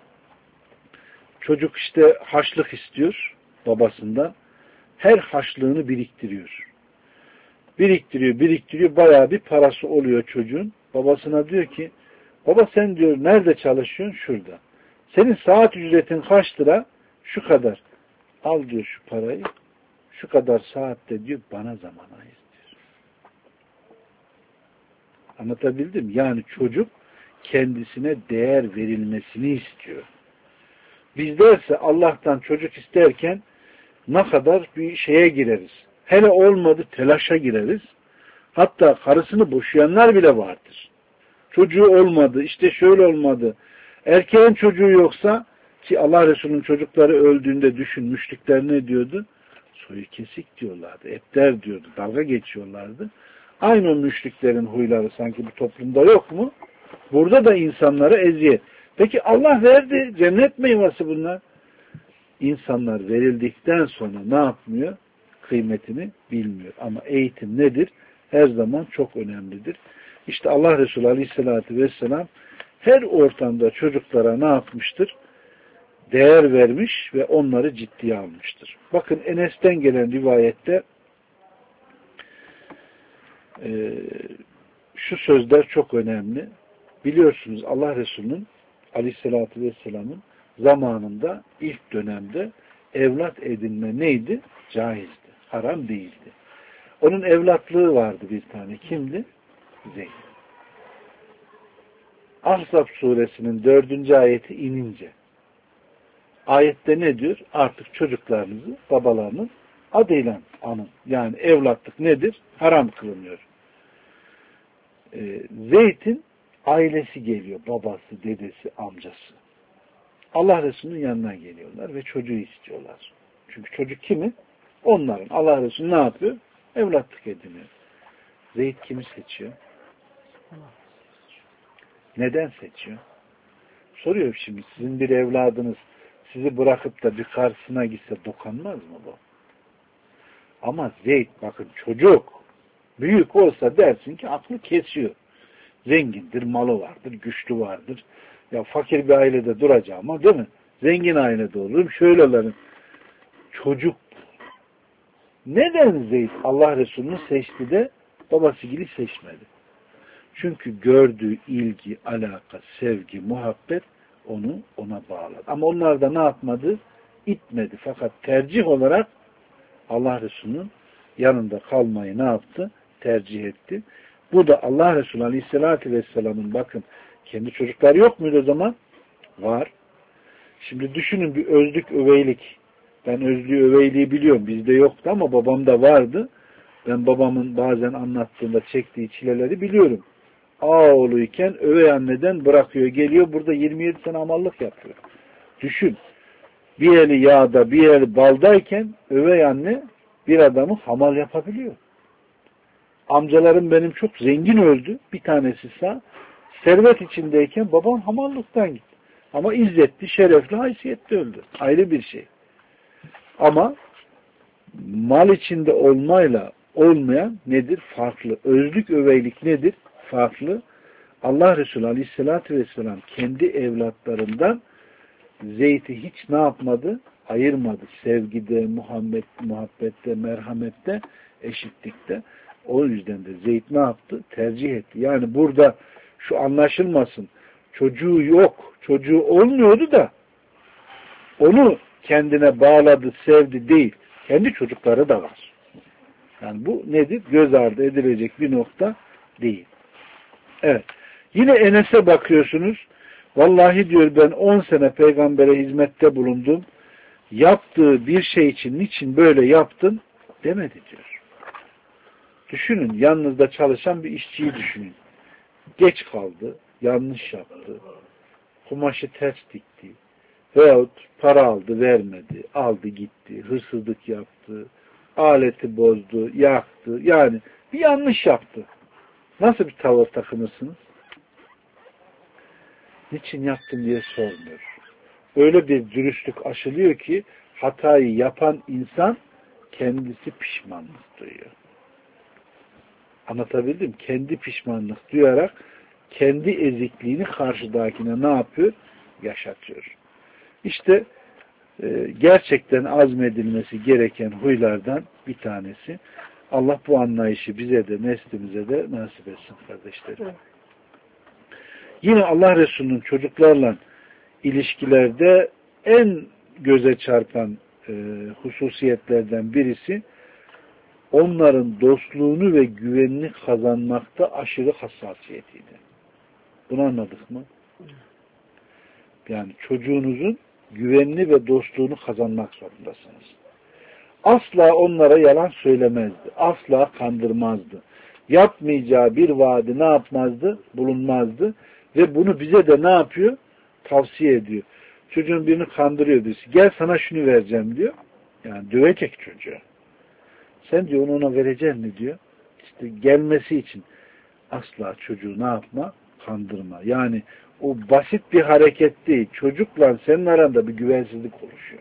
[SPEAKER 1] Çocuk işte harçlık istiyor babasından. Her harçlığını biriktiriyor. Biriktiriyor. Bayağı bir parası oluyor çocuğun. Babasına diyor ki, baba sen diyor nerede çalışıyorsun? Şurada. Senin saat ücretin kaç lira? Şu kadar. Al diyor şu parayı. Şu kadar saatte diyor bana zaman ayır diyor. Anlatabildim? Yani çocuk kendisine değer verilmesini istiyor. Bizlerse Allah'tan çocuk isterken ne kadar bir şeye gireriz. Hele olmadı telaşa gireriz. Hatta karısını boşayanlar bile vardır. Çocuğu olmadı, işte şöyle olmadı. Erkeğin çocuğu yoksa ki Allah Resulü'nün çocukları öldüğünde düşünmüşlükler ne diyordu? Soyu kesik diyorlardı, epter diyordu, dalga geçiyorlardı. Aynı o müşriklerin huyları sanki bu toplumda yok mu? Burada da insanlara eziyet. Peki Allah verdi, cennet meyvesi bunlar. İnsanlar verildikten sonra ne yapmıyor? Kıymetini bilmiyor. Ama eğitim nedir? Her zaman çok önemlidir. İşte Allah Resulü Aleyhisselatü Vesselam her ortamda çocuklara ne yapmıştır? Değer vermiş ve onları ciddiye almıştır. Bakın Enes'ten gelen rivayette şu sözler çok önemli. Biliyorsunuz Allah Resulü'nün Aleyhisselatü Vesselam'ın zamanında ilk dönemde evlat edinme neydi? Caizdi. Haram değildi. Onun evlatlığı vardı bir tane. Kimdi? Zeyd. Ahzab suresinin 4. ayeti inince ayette ne diyor? Artık çocuklarınızı babalarının adıyla anın. Yani evlatlık nedir? Haram kılınıyor. Zeyd'in ailesi geliyor. Babası, dedesi, amcası. Allah Resulü'nün yanına geliyorlar ve çocuğu istiyorlar. Çünkü çocuk kimin? Onların. Allah Resulü ne yapıyor? Evlatlık ediniyor. Zeyd kimi seçiyor? Neden seçiyor? Soruyor şimdi. Sizin bir evladınız sizi bırakıp da bir karşısına gitse dokanmaz mı bu? Ama Zeyd bakın çocuk büyük olsa dersin ki aklı kesiyor. Zengindir, malı vardır, güçlü vardır. Ya fakir bir ailede duracağım ama değil mi? Zengin ailede olurum, şöyle olurum. Çocuk. Neden Zeyd Allah Resulü'nü seçti de babası gibi seçmedi? Çünkü gördüğü ilgi, alaka, sevgi, muhabbet onu ona bağladı. Ama onlar da ne yapmadı? İtmedi. Fakat tercih olarak Allah Resulü'nün yanında kalmayı ne yaptı? Tercih etti. Bu da Allah Resulü Aleyhisselatü Vesselam'ın bakın kendi çocukları yok muydu o zaman? Var. Şimdi düşünün bir özlük, öveylik. Ben özlüğü, öveyliği biliyorum. Bizde yoktu ama babamda vardı. Ben babamın bazen anlattığında çektiği çileleri biliyorum. Oğluyken övey anneden bırakıyor, geliyor. Burada 27 sene amallık yapıyor. Düşün. Bir eli yağda, bir eli baldayken övey anne bir adamı hamal yapabiliyor. Amcalarım benim çok zengin öldü. Bir tanesi sağ. Servet içindeyken babam hamallıktan gitti. Ama izzetli, şerefli, haysiyetli öldü. Ayrı bir şey. Ama mal içinde olmayla olmayan nedir? Farklı. Özlük, öveylik nedir? Farklı. Allah Resulü Aleyhisselatü Vesselam kendi evlatlarından Zeyd'i hiç ne yapmadı? Ayırmadı. Sevgide, muhabbette, merhamette, eşitlikte. O yüzden de Zeyd ne yaptı? Tercih etti. Yani burada şu anlaşılmasın. Çocuğu yok. Çocuğu olmuyordu da onu kendine bağladı, sevdi değil. Kendi çocukları da var. Yani bu nedir? Göz ardı edilecek bir nokta değil. Evet. Yine Enes'e bakıyorsunuz. Vallahi diyor ben 10 sene peygambere hizmette bulundum. Yaptığı bir şey için niçin böyle yaptın demedi diyor. Düşünün yanınızda çalışan bir işçiyi düşünün. Geç kaldı, yanlış yaptı, kumaşı ters dikti veyahut para aldı vermedi, aldı gitti, hırsızlık yaptı, aleti bozdu, yaktı. Yani bir yanlış yaptı. Nasıl bir tavır takınırsınız? Niçin yaptın diye sormuyor. Öyle bir dürüstlük aşılıyor ki hatayı yapan insan kendisi pişmanlık duyuyor. Anlatabildim? Kendi pişmanlık duyarak kendi ezikliğini karşıdakine ne yapıyor? Yaşatıyor. İşte gerçekten azmedilmesi gereken huylardan bir tanesi. Allah bu anlayışı bize de neslimize de nasip etsin kardeşlerim. Yine Allah Resulü'nün çocuklarla ilişkilerde en göze çarpan hususiyetlerden birisi onların dostluğunu ve güvenini kazanmakta aşırı hassasiyetiydi. Bunu anladık mı? Yani çocuğunuzun güvenini ve dostluğunu kazanmak zorundasınız. Asla onlara yalan söylemezdi. Asla kandırmazdı. Yapmayacağı bir vaadi ne yapmazdı? Bulunmazdı. Ve bunu bize de ne yapıyor? Tavsiye ediyor. Çocuğun birini kandırıyor birisi. Gel sana şunu vereceğim diyor. Yani dövecek çocuğu. Sen diyor onu ona vereceksin mi diyor. İşte gelmesi için asla çocuğu ne yapma? Kandırma. Yani o basit bir hareket değil. Çocukla senin aranda bir güvensizlik oluşuyor.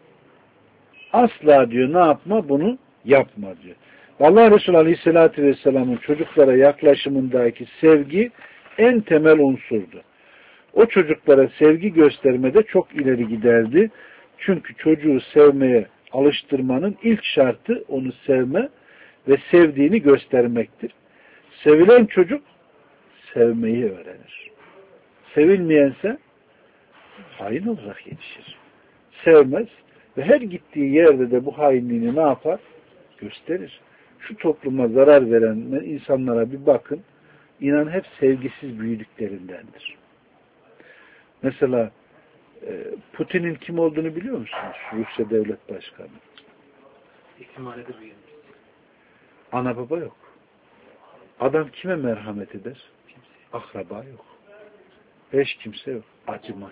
[SPEAKER 1] Asla diyor ne yapma? Bunu yapma diyor. Allah Resulü Aleyhisselatü Vesselam'ın çocuklara yaklaşımındaki sevgi en temel unsurdu. O çocuklara sevgi göstermede çok ileri giderdi. Çünkü çocuğu sevmeye alıştırmanın ilk şartı onu sevme ve sevdiğini göstermektir. Sevilen çocuk sevmeyi öğrenir. Sevilmeyense hain olarak yetişir. Sevmez ve her gittiği yerde de bu hainliğini ne yapar? Gösterir. Şu topluma zarar veren insanlara bir bakın. İnan hep sevgisiz büyüdüklerindendir. Mesela Putin'in kim olduğunu biliyor musunuz? Rusya Devlet Başkanı.
[SPEAKER 2] İhtimali de büyüyor.
[SPEAKER 1] Ana baba yok. Adam kime merhamet eder? Akraba yok. Hiç kimse yok. Acımaz.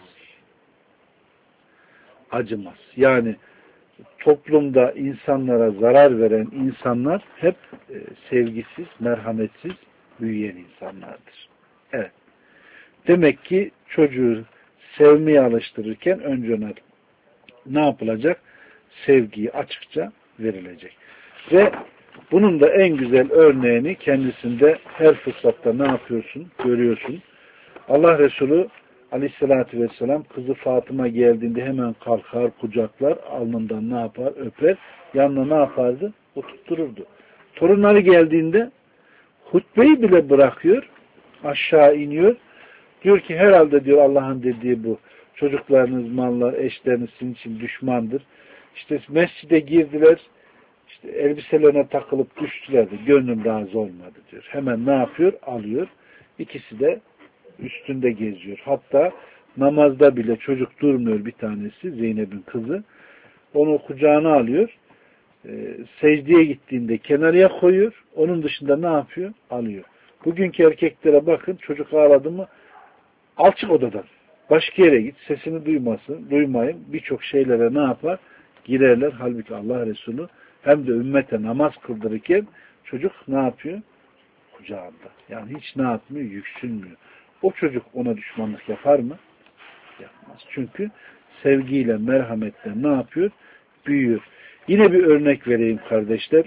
[SPEAKER 1] Acımaz. Yani toplumda insanlara zarar veren insanlar hep sevgisiz, merhametsiz büyüyen insanlardır. Evet. Demek ki çocuğu sevmeye alıştırırken önce ona ne yapılacak? Sevgiyi açıkça verilecek. Ve bunun da en güzel örneğini kendisinde her fırsatta ne yapıyorsun? Görüyorsun. Allah Resulü Aleyhisselatü Vesselam kızı Fatıma geldiğinde hemen kalkar, kucaklar, alnından ne yapar? Öper. Yanına ne yapardı? Oturttururdu. Torunları geldiğinde hutbeyi bile bırakıyor. Aşağı iniyor. Diyor ki herhalde diyor Allah'ın dediği bu. Çocuklarınız, mallar, eşleriniz sizin için düşmandır. İşte mescide girdiler. İşte elbiselerine takılıp düştüler de gönlüm razı olmadı diyor. Hemen ne yapıyor? Alıyor. İkisi de üstünde geziyor. Hatta namazda bile çocuk durmuyor bir tanesi. Zeynep'in kızı. Onu kucağına alıyor. Secdeye gittiğinde kenarıya koyuyor. Onun dışında ne yapıyor? Alıyor. Bugünkü erkeklere bakın. Çocuk ağladı mı alçık odadan. Başka yere git. Sesini duymayın. Birçok şeylere ne yapar? Girerler. Halbuki Allah Resulü hem de ümmete namaz kıldırırken çocuk ne yapıyor? Kucağında. Yani hiç ne yapmıyor? Yüksünmüyor. O çocuk ona düşmanlık yapar mı? Yapmaz. Çünkü sevgiyle, merhametle ne yapıyor? Büyüyor. Yine bir örnek vereyim kardeşler.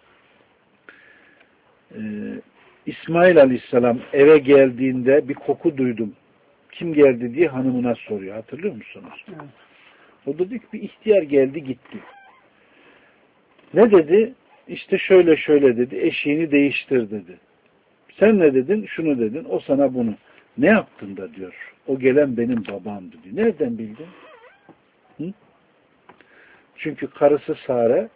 [SPEAKER 1] İsmail Aleyhisselam eve geldiğinde bir koku duydum. Kim geldi diye hanımına soruyor. Hatırlıyor musunuz? Evet. O da diyor ki bir ihtiyar geldi gitti. Ne dedi? İşte şöyle şöyle dedi. Eşiğini değiştir dedi. Sen ne dedin? Şunu dedin. O sana bunu. Ne yaptın da diyor. O gelen benim babamdı diyor. Nereden bildin? Hı? Çünkü karısı Sare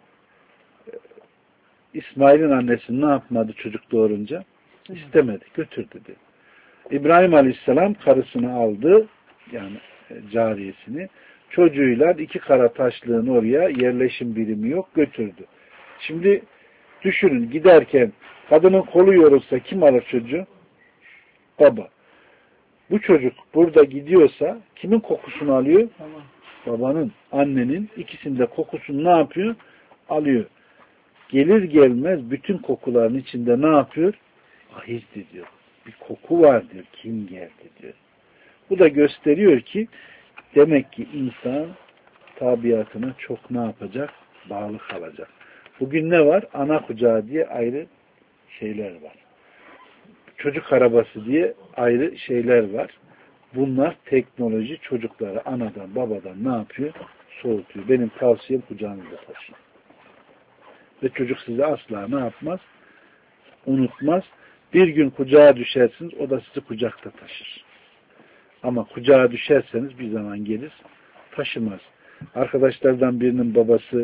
[SPEAKER 1] İsmail'in annesi ne yapmadı çocuk doğurunca? İstemedi. Götür dedi. İbrahim Aleyhisselam karısını aldı. Yani cariyesini. Çocuğuyla 2 kara taşlığın oraya yerleşim birimi yok. Götürdü. Şimdi düşünün giderken kadının kolu yorulsa kim alır çocuğu? Baba. Bu çocuk burada gidiyorsa kimin kokusunu alıyor? Tamam. Babanın, annenin ikisinde kokusunu ne yapıyor? Alıyor. Gelir gelmez bütün kokuların içinde ne yapıyor? Ahizdi diyor. Bir koku var diyor. Kim geldi diyor. Bu da gösteriyor ki demek ki insan tabiatına çok ne yapacak? Bağlı kalacak. Bugün ne var? Ana kucağı diye ayrı şeyler var. Çocuk arabası diye ayrı şeyler var. Bunlar teknoloji çocukları anadan babadan ne yapıyor? Soğutuyor. Benim tavsiyem kucağınızda taşıyın. Ve çocuk sizi asla ne yapmaz? Unutmaz. Bir gün kucağa düşersiniz, o da sizi kucakta taşır. Ama kucağa düşerseniz bir zaman gelir, taşımaz. Arkadaşlardan birinin babası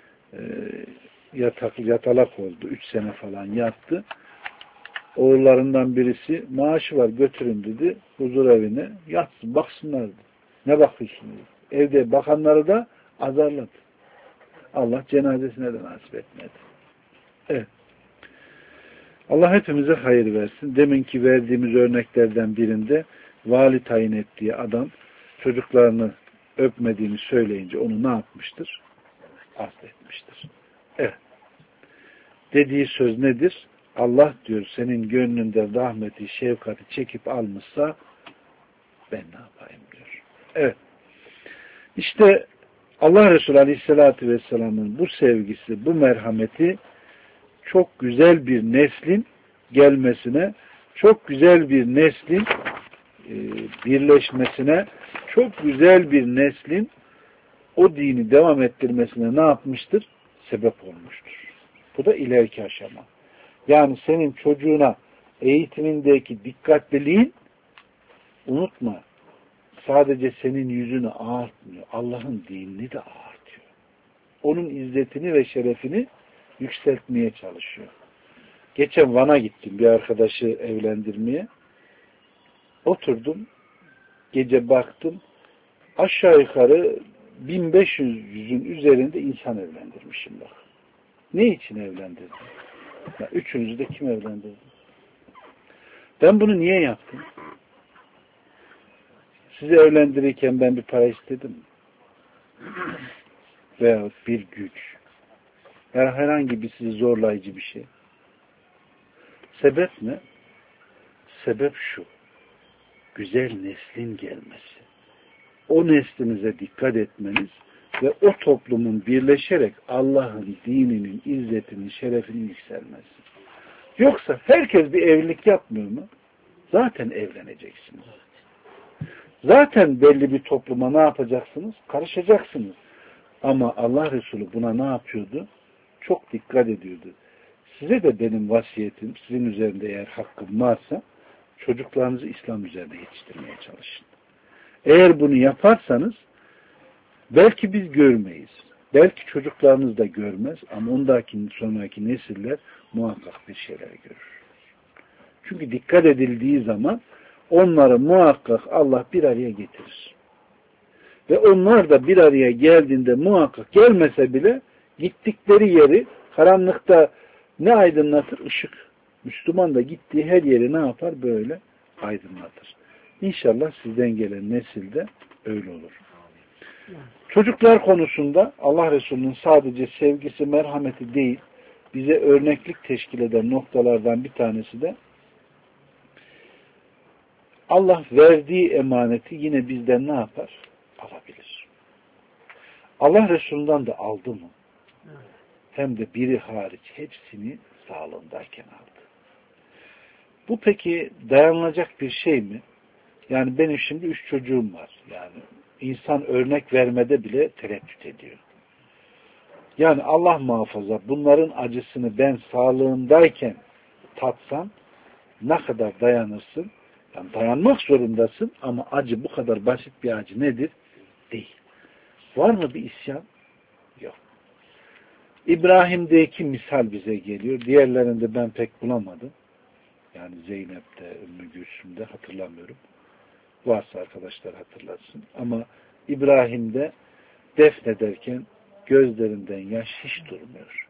[SPEAKER 1] yatalak oldu. 3 sene falan yattı. Oğullarından birisi maaşı var götürün dedi huzur evine. Yatsın baksınlar dedi. Ne bakıyorsun dedi. Evde bakanları da azarladı. Allah cenazesine de nasip etmedi. Evet. Allah hepimize hayır versin. Deminki verdiğimiz örneklerden birinde vali tayin ettiği adam çocuklarını öpmediğini söyleyince onu ne yapmıştır? Affetmiştir. Evet. Dediği söz nedir? Allah diyor senin gönlünde rahmeti, şefkati çekip almışsa ben ne yapayım diyor. Evet. İşte Allah Resulü Aleyhisselatü Vesselam'ın bu sevgisi, bu merhameti çok güzel bir neslin gelmesine, çok güzel bir neslin birleşmesine, çok güzel bir neslin o dini devam ettirmesine ne yapmıştır? Sebep olmuştur. Bu da ileriki aşama. Yani senin çocuğuna eğitimindeki dikkatliliğin, unutma, sadece senin yüzünü ağartmıyor. Allah'ın dinini de ağartıyor. Onun izzetini ve şerefini yükseltmeye çalışıyor. Geçen Van'a gittim bir arkadaşı evlendirmeye. Oturdum. Gece baktım. Aşağı yukarı 1500'ün üzerinde insan evlendirmişim bak. Ne için evlendirdim? Ya üçünüzü de kim evlendirdi? Ben bunu niye yaptım? Sizi evlendirirken ben bir para istedim mi? Veya bir güç. Veya herhangi bir sizi zorlayıcı bir şey. Sebep ne? Sebep şu. Güzel neslin gelmesi. O neslinize dikkat etmeniz ve o toplumun birleşerek Allah'ın dininin, izzetinin, şerefinin yükselmesi. Yoksa herkes bir evlilik yapmıyor mu? Zaten evleneceksiniz. Zaten belli bir topluma ne yapacaksınız? Karışacaksınız. Ama Allah Resulü buna ne yapıyordu? Çok dikkat ediyordu. Size de benim vasiyetim, sizin üzerinde eğer hakkım varsa, çocuklarınızı İslam üzerinde yetiştirmeye çalışın. Eğer bunu yaparsanız, belki biz görmeyiz. Belki çocuklarınız da görmez ama ondaki sonraki nesiller muhakkak bir şeyler görür. Çünkü dikkat edildiği zaman onları muhakkak Allah bir araya getirir. Ve onlar da bir araya geldiğinde muhakkak gelmese bile gittikleri yeri karanlıkta ne aydınlatır? Işık. Müslüman da gittiği her yeri ne yapar? Böyle aydınlatır. İnşallah sizden gelen nesilde öyle olur. Çocuklar konusunda Allah Resulü'nün sadece sevgisi, merhameti değil, bize örneklik teşkil eden noktalardan bir tanesi de Allah verdiği emaneti yine bizden ne yapar? Alabilir. Allah Resulü'nden de aldı mı? Hem de biri hariç hepsini sağlığındayken aldı. Bu peki dayanılacak bir şey mi? Yani benim şimdi 3 çocuğum var. Yani insan örnek vermede bile tereddüt ediyor. Yani Allah muhafaza bunların acısını ben sağlığındayken tatsam ne kadar dayanırsın? Yani dayanmak zorundasın ama acı bu kadar basit bir acı nedir? Değil. Var mı bir isyan? Yok. İbrahim'deki misal bize geliyor. Diğerlerinde ben pek bulamadım. Yani Zeynep'te, Ümmü Gülsüm'de hatırlamıyorum. Varsa arkadaşlar hatırlatsın. Ama İbrahim'de defnederken gözlerinden yaş hiç durmuyor.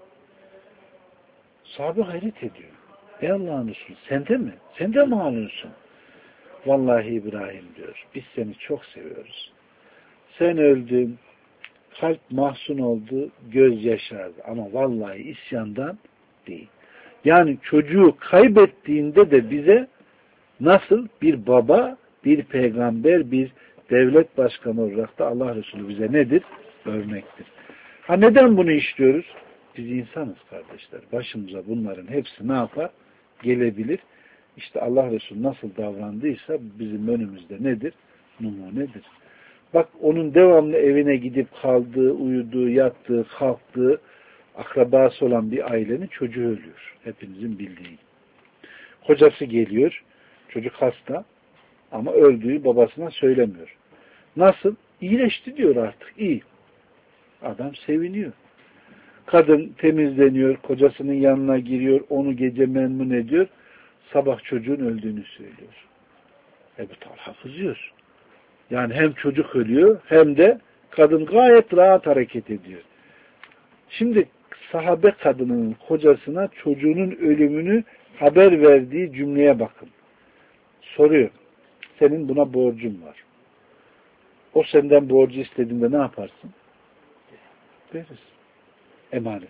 [SPEAKER 1] Sahabe hayret ediyor. Ey Allah'ın Resulü sende mi? Sen de mi ağlıyorsun? Vallahi İbrahim diyor. Biz seni çok seviyoruz. Sen öldün, kalp mahzun oldu, göz yaşardı. Ama vallahi isyandan değil. Yani çocuğu kaybettiğinde de bize nasıl bir baba, bir peygamber, bir devlet başkanı olarak da Allah Resulü bize nedir? Örnektir. Ha neden bunu işliyoruz? Biz insanız kardeşler. Başımıza bunların hepsi ne yapar? Gelebilir. İşte Allah Resulü nasıl davrandıysa bizim önümüzde nedir? Numunedir. Bak onun devamlı evine gidip kaldığı, uyuduğu, yattığı, kalktığı akrabası olan bir ailenin çocuğu ölüyor. Hepinizin bildiği. Kocası geliyor. Çocuk hasta ama öldüğü babasına söylemiyor. Nasıl? İyileşti diyor artık. İyi. Adam seviniyor. Kadın temizleniyor, kocasının yanına giriyor, onu gece memnun ediyor. Sabah çocuğun öldüğünü söylüyor. Ebu Talha kızıyor. Yani hem çocuk ölüyor hem de kadın gayet rahat hareket ediyor. Şimdi sahabe kadının kocasına çocuğunun ölümünü haber verdiği cümleye bakın. Soruyor. Senin buna borcun var. O senden borcu istediğinde ne yaparsın? Veririz. Emanet.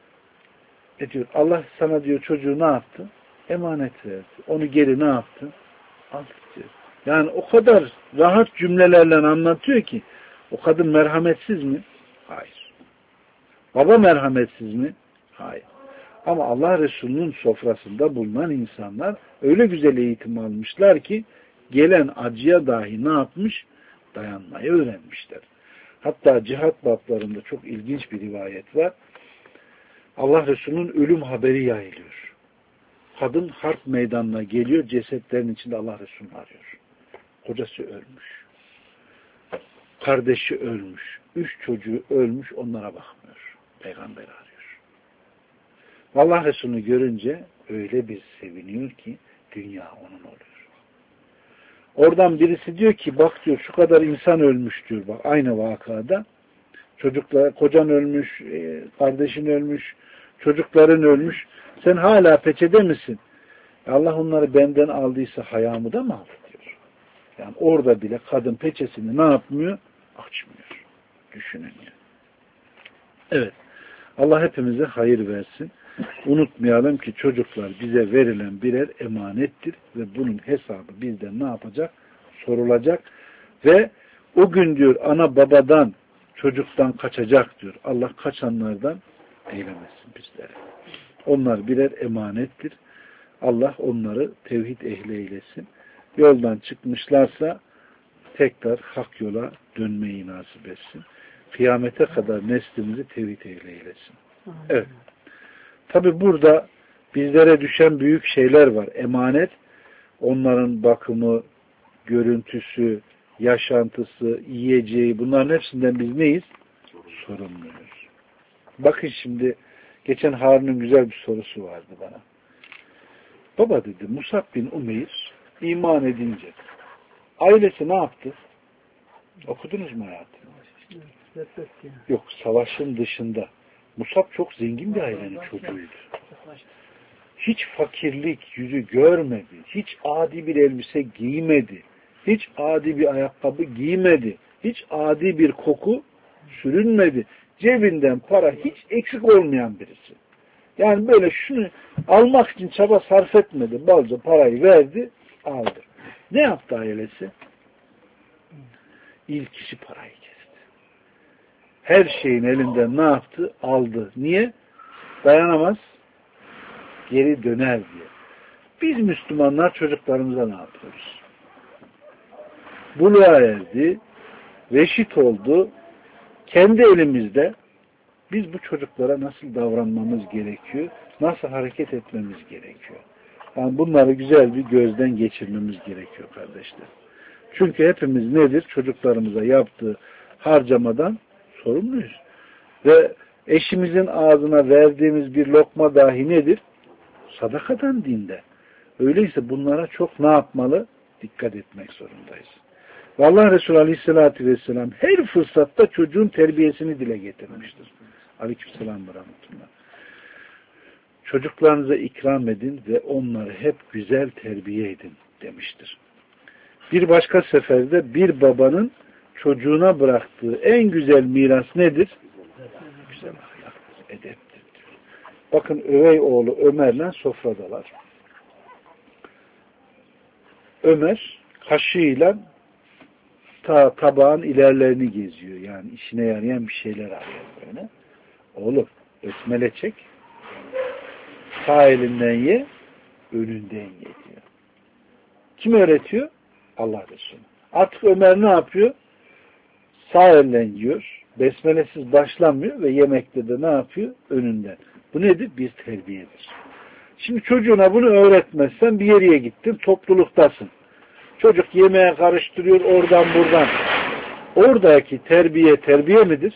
[SPEAKER 1] Diyor Allah sana diyor çocuğu ne yaptı? Emanet verdi. Onu geri ne yaptı? Al diyor. Yani o kadar rahat cümlelerle anlatıyor ki o kadın merhametsiz mi? Hayır. Baba merhametsiz mi? Hayır. Ama Allah Resulü'nün sofrasında bulunan insanlar öyle güzel eğitim almışlar ki gelen acıya dahi ne yapmış? Dayanmayı öğrenmişler. Hatta cihat bablarında çok ilginç bir rivayet var. Allah Resulü'nün ölüm haberi yayılıyor. Kadın harp meydanına geliyor, cesetlerin içinde Allah Resulü'nü arıyor. Kocası ölmüş. Kardeşi ölmüş. 3 çocuğu ölmüş, onlara bakmıyor. Peygamber arıyor. Allah Resulü'nü görünce öyle bir seviniyor ki dünya onun oluyor. Oradan birisi diyor ki bak diyor şu kadar insan ölmüş diyor. Bak aynı vakada. Çocuklar, kocan ölmüş, kardeşin ölmüş, çocukların ölmüş. Sen hala peçede misin? Allah onları benden aldıysa hayamı da mı aldı diyor. Yani orada bile kadın peçesini ne yapmıyor? Açmıyor. Düşünün yani. Evet. Allah hepimize hayır versin. Unutmayalım ki çocuklar bize verilen birer emanettir ve bunun hesabı bizden ne yapacak? Sorulacak ve o gün diyor ana babadan çocuktan kaçacak diyor. Allah kaçanlardan eylemesin bizleri. Onlar birer emanettir. Allah onları tevhid ehli eylesin. Yoldan çıkmışlarsa tekrar hak yola dönmeyi nasip etsin. Kıyamete kadar neslimizi tevhid ehli eylesin. Evet. Tabi burada bizlere düşen büyük şeyler var. Emanet, onların bakımı, görüntüsü, yaşantısı, yiyeceği, bunların hepsinden biz neyiz? Sorumluyuz. Bakın şimdi, geçen Harun'un güzel bir sorusu vardı bana. Baba dedi, Musab bin Umeyr iman edince ailesi ne yaptı? Okudunuz mu hayatım? Yok, savaşın dışında. Musab çok zengin bir ailenin çocuğuydu. Hiç fakirlik yüzü görmedi. Hiç adi bir elbise giymedi. Hiç adi bir ayakkabı giymedi. Hiç adi bir koku sürünmedi. Cebinden para hiç eksik olmayan birisi. Yani böyle şunu almak için çaba sarf etmedi. Balca parayı verdi, aldı. Ne yaptı ailesi? İlk kişi parayı kesti. Her şeyin elinden ne yaptı? Aldı. Niye? Dayanamaz. Geri döner diye. Biz Müslümanlar çocuklarımıza ne yapıyoruz? Buluğa erdi, reşit oldu. Kendi elimizde biz bu çocuklara nasıl davranmamız gerekiyor? Nasıl hareket etmemiz gerekiyor? Yani bunları güzel bir gözden geçirmemiz gerekiyor kardeşler. Çünkü hepimiz nedir? Çocuklarımıza yaptığı harcamadan sorumluyuz. Ve eşimizin ağzına verdiğimiz bir lokma dahi nedir? Sadakadan dinde. Öyleyse bunlara çok ne yapmalı? Dikkat etmek zorundayız. Ve Allah Resulü Aleyhisselatü Vesselam her fırsatta çocuğun terbiyesini dile getirmiştir. Aleykümselam ve rahmetullah. Çocuklarınıza ikram edin ve onları hep güzel terbiye edin demiştir. Bir başka seferde bir babanın çocuğuna bıraktığı en güzel miras nedir? Güzel ahlaktır, edeptir diyor. Bakın övey oğlu Ömer'le sofradalar. Ömer kaşığıyla tabağın ilerlerini geziyor. Yani işine yarayan bir şeyler arıyor böyle. Oğlum besmele çek. Sağ elinden ye, önünden ye diyor. Kim öğretiyor? Allah Resulü. Artık Ömer ne yapıyor? Sağ elinden yiyor. Besmelesiz başlamıyor ve yemekte de ne yapıyor? Önünden. Bu nedir? Bir terbiyedir. Şimdi çocuğuna bunu öğretmezsen bir yere gittin, topluluktasın. Çocuk yemeğe karıştırıyor oradan buradan. Oradaki terbiye midir?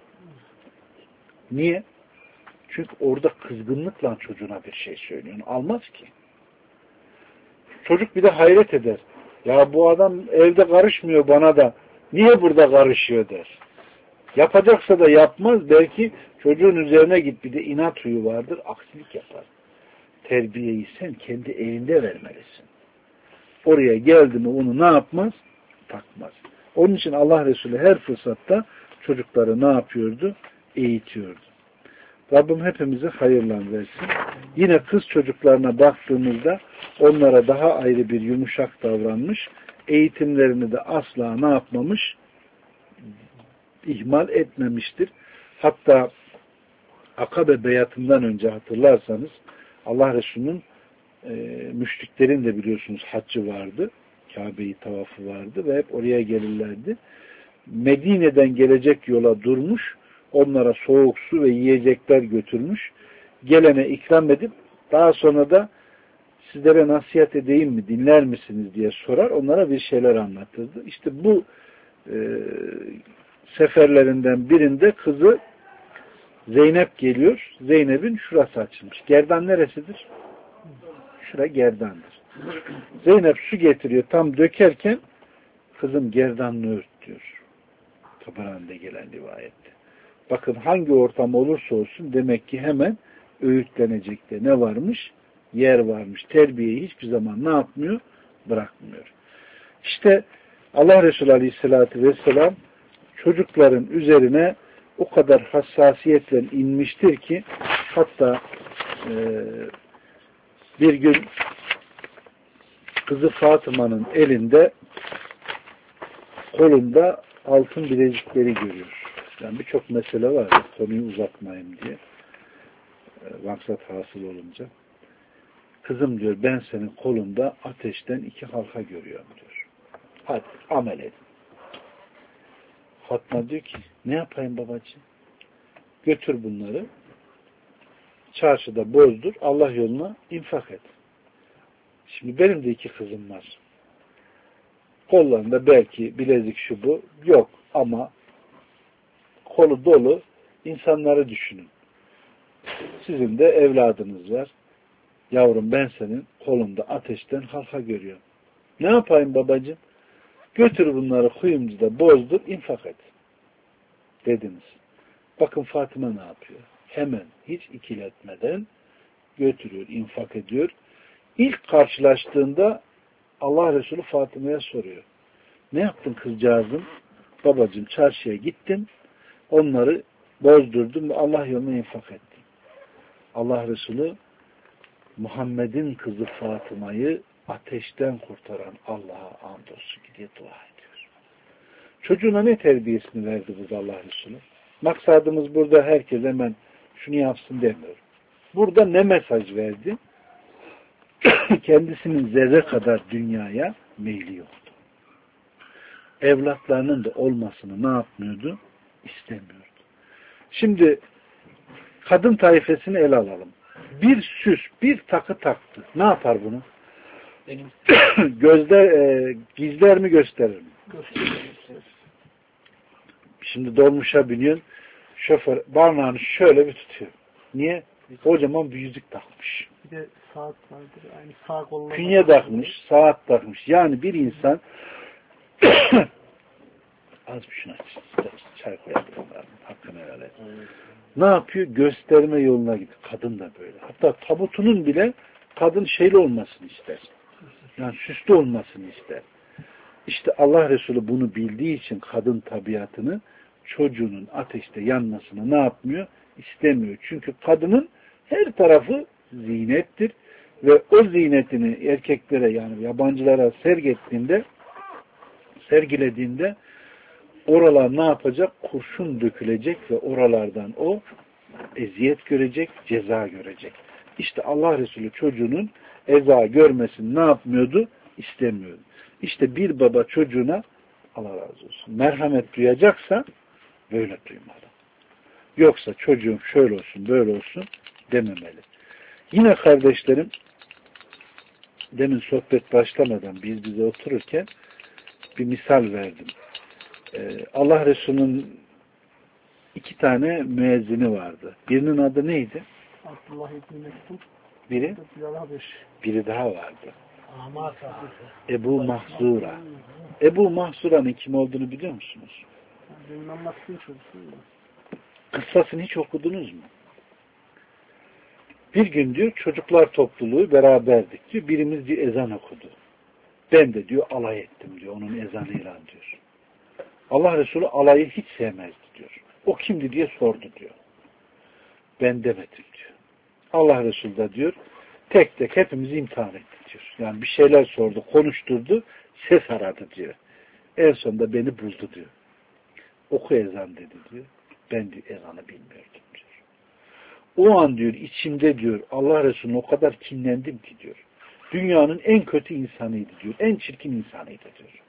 [SPEAKER 1] Niye? Çünkü orada kızgınlıkla çocuğuna bir şey söylüyorsun. Almaz ki. Çocuk bir de hayret eder. Ya bu adam evde karışmıyor bana da niye burada karışıyor der. Yapacaksa da yapmaz. Belki çocuğun üzerine git bir de inat huyu vardır. Aksilik yapar. Terbiyeyi sen kendi evinde vermelisin. Oraya geldi mi onu ne yapmaz? Takmaz. Onun için Allah Resulü her fırsatta çocukları ne yapıyordu? Eğitiyordu. Rabbim hepimize hayırlar versin. Yine kız çocuklarına baktığımızda onlara daha ayrı bir yumuşak davranmış. Eğitimlerini de asla ne yapmamış? İhmal etmemiştir. Hatta Akabe beyatından önce hatırlarsanız Allah Resulü'nün müşriklerin de biliyorsunuz haccı vardı. Kabe'yi tavafı vardı ve hep oraya gelirlerdi. Medine'den gelecek yola durmuş, onlara soğuk su ve yiyecekler götürmüş. Gelene ikram edip daha sonra da sizlere nasihat edeyim mi, dinler misiniz diye sorar. Onlara bir şeyler anlatırdı. İşte bu seferlerinden birinde kızı Zeynep geliyor. Zeynep'in şurası açılmış. Gerdan neresidir? Şura gerdandır. Zeynep su getiriyor. Tam dökerken kızım gerdanını ört diyor. Tabarani'de gelen rivayette. Bakın hangi ortam olursa olsun demek ki hemen öğütlenecek de ne varmış? Yer varmış. Terbiyeyi hiçbir zaman ne yapmıyor? Bırakmıyor. İşte Allah Resulü Aleyhisselatü Vesselam çocukların üzerine o kadar hassasiyetle inmiştir ki hatta bir gün kızı Fatıma'nın elinde kolunda altın bilezikleri görüyor. Yani birçok mesele var. Konuyu uzatmayayım diye. Maksat hasıl olunca. Kızım diyor ben senin kolunda ateşten 2 halka görüyorum diyor. Hadi amel edin. Fatma diyor ki ne yapayım babacığım? Götür bunları çarşıda bozdur. Allah yoluna infak et. Şimdi benim de 2 kızım var. Kollarında belki bilezik şu bu yok ama kolu dolu insanları düşünün. Sizin de evladınız var. Yavrum ben senin kolunda ateşten halka görüyorum. Ne yapayım babacığım? Götür bunları kuyumcuda bozdur, infak et. Dediniz. Bakın Fatıma ne yapıyor? Hemen hiç ikiletmeden götürüyor, infak ediyor. İlk karşılaştığında Allah Resulü Fatıma'ya soruyor. Ne yaptın kızcağızım? Babacığım çarşıya gittim. Onları bozdurdum ve Allah yoluna infak ettim. Allah Resulü Muhammed'in kızı Fatıma'yı ateşten kurtaran Allah'a andolsun diye dua ediyor. Çocuğuna ne terbiyesini verdi bu Allah Resulü? Maksadımız burada herkes hemen şunu yapsın demiyor. Burada ne mesaj verdi? Kendisinin zerre kadar dünyaya meyli yoktu. Evlatlarının da olmasını ne yapmıyordu? İstemiyordu. Şimdi kadın taifesini ele alalım. Bir süs, bir takı taktı. Ne yapar bunu? Gizler mi gösterir mi?
[SPEAKER 3] Gösterir.
[SPEAKER 1] Şimdi dolmuşa biniyorsun. Şoför barnağını şöyle bir tutuyor. Niye? Kocaman bir yüzük takmış.
[SPEAKER 3] Bir de saat vardır. Yani sağ kolla.
[SPEAKER 1] Künye takmış, saat takmış. Yani bir insan az bir şuna çay koyabilirim. Hakkını helal et. Ne yapıyor? Gösterme yoluna gidiyor. Kadın da böyle. Hatta tabutunun bile kadın şeyli olmasını ister. Yani süslü olmasını ister. İşte Allah Resulü bunu bildiği için kadın tabiatını çocuğunun ateşte yanmasını ne yapmıyor? İstemiyor. Çünkü kadının her tarafı zinettir ve o zinetini erkeklere yani yabancılara sergilediğinde oralar ne yapacak? Kurşun dökülecek ve oralardan o eziyet görecek, ceza görecek. İşte Allah Resulü çocuğunun eza görmesini ne yapmıyordu? İstemiyordu. İşte bir baba çocuğuna Allah razı olsun merhamet duyacaksa böyle duymalı. Yoksa çocuğum şöyle olsun, böyle olsun dememeli. Yine kardeşlerim demin sohbet başlamadan biz bize otururken bir misal verdim. Allah Resulü'nün 2 tane müezzini vardı. Birinin adı neydi?
[SPEAKER 3] Abdullah İbni Mesud.
[SPEAKER 1] Biri daha vardı. Ebu Mahzura. Ebu Mahzura'nın kim olduğunu biliyor musunuz?
[SPEAKER 3] Benim anlattığım çocuğum.
[SPEAKER 1] Kıssasını hiç okudunuz mu? Bir gün diyor çocuklar topluluğu beraberdik diyor. Birimiz diyor ezan okudu. Ben de diyor alay ettim diyor onun ezanıyla diyor. Allah Resulü alayı hiç sevmezdi diyor. O kimdi diye sordu diyor. Ben demedim diyor. Allah Resulü de diyor tek tek hepimizi imtihan etti diyor. Yani bir şeyler sordu, konuşturdu, ses aradı diyor. En sonunda beni buldu diyor. Oku ezan dedi diyor. Ben diyor ezanı bilmiyordum diyor. O an diyor içimde diyor Allah Resulü'ne o kadar kinlendim ki diyor. Dünyanın en kötü insanıydı diyor. En çirkin insanıydı diyor.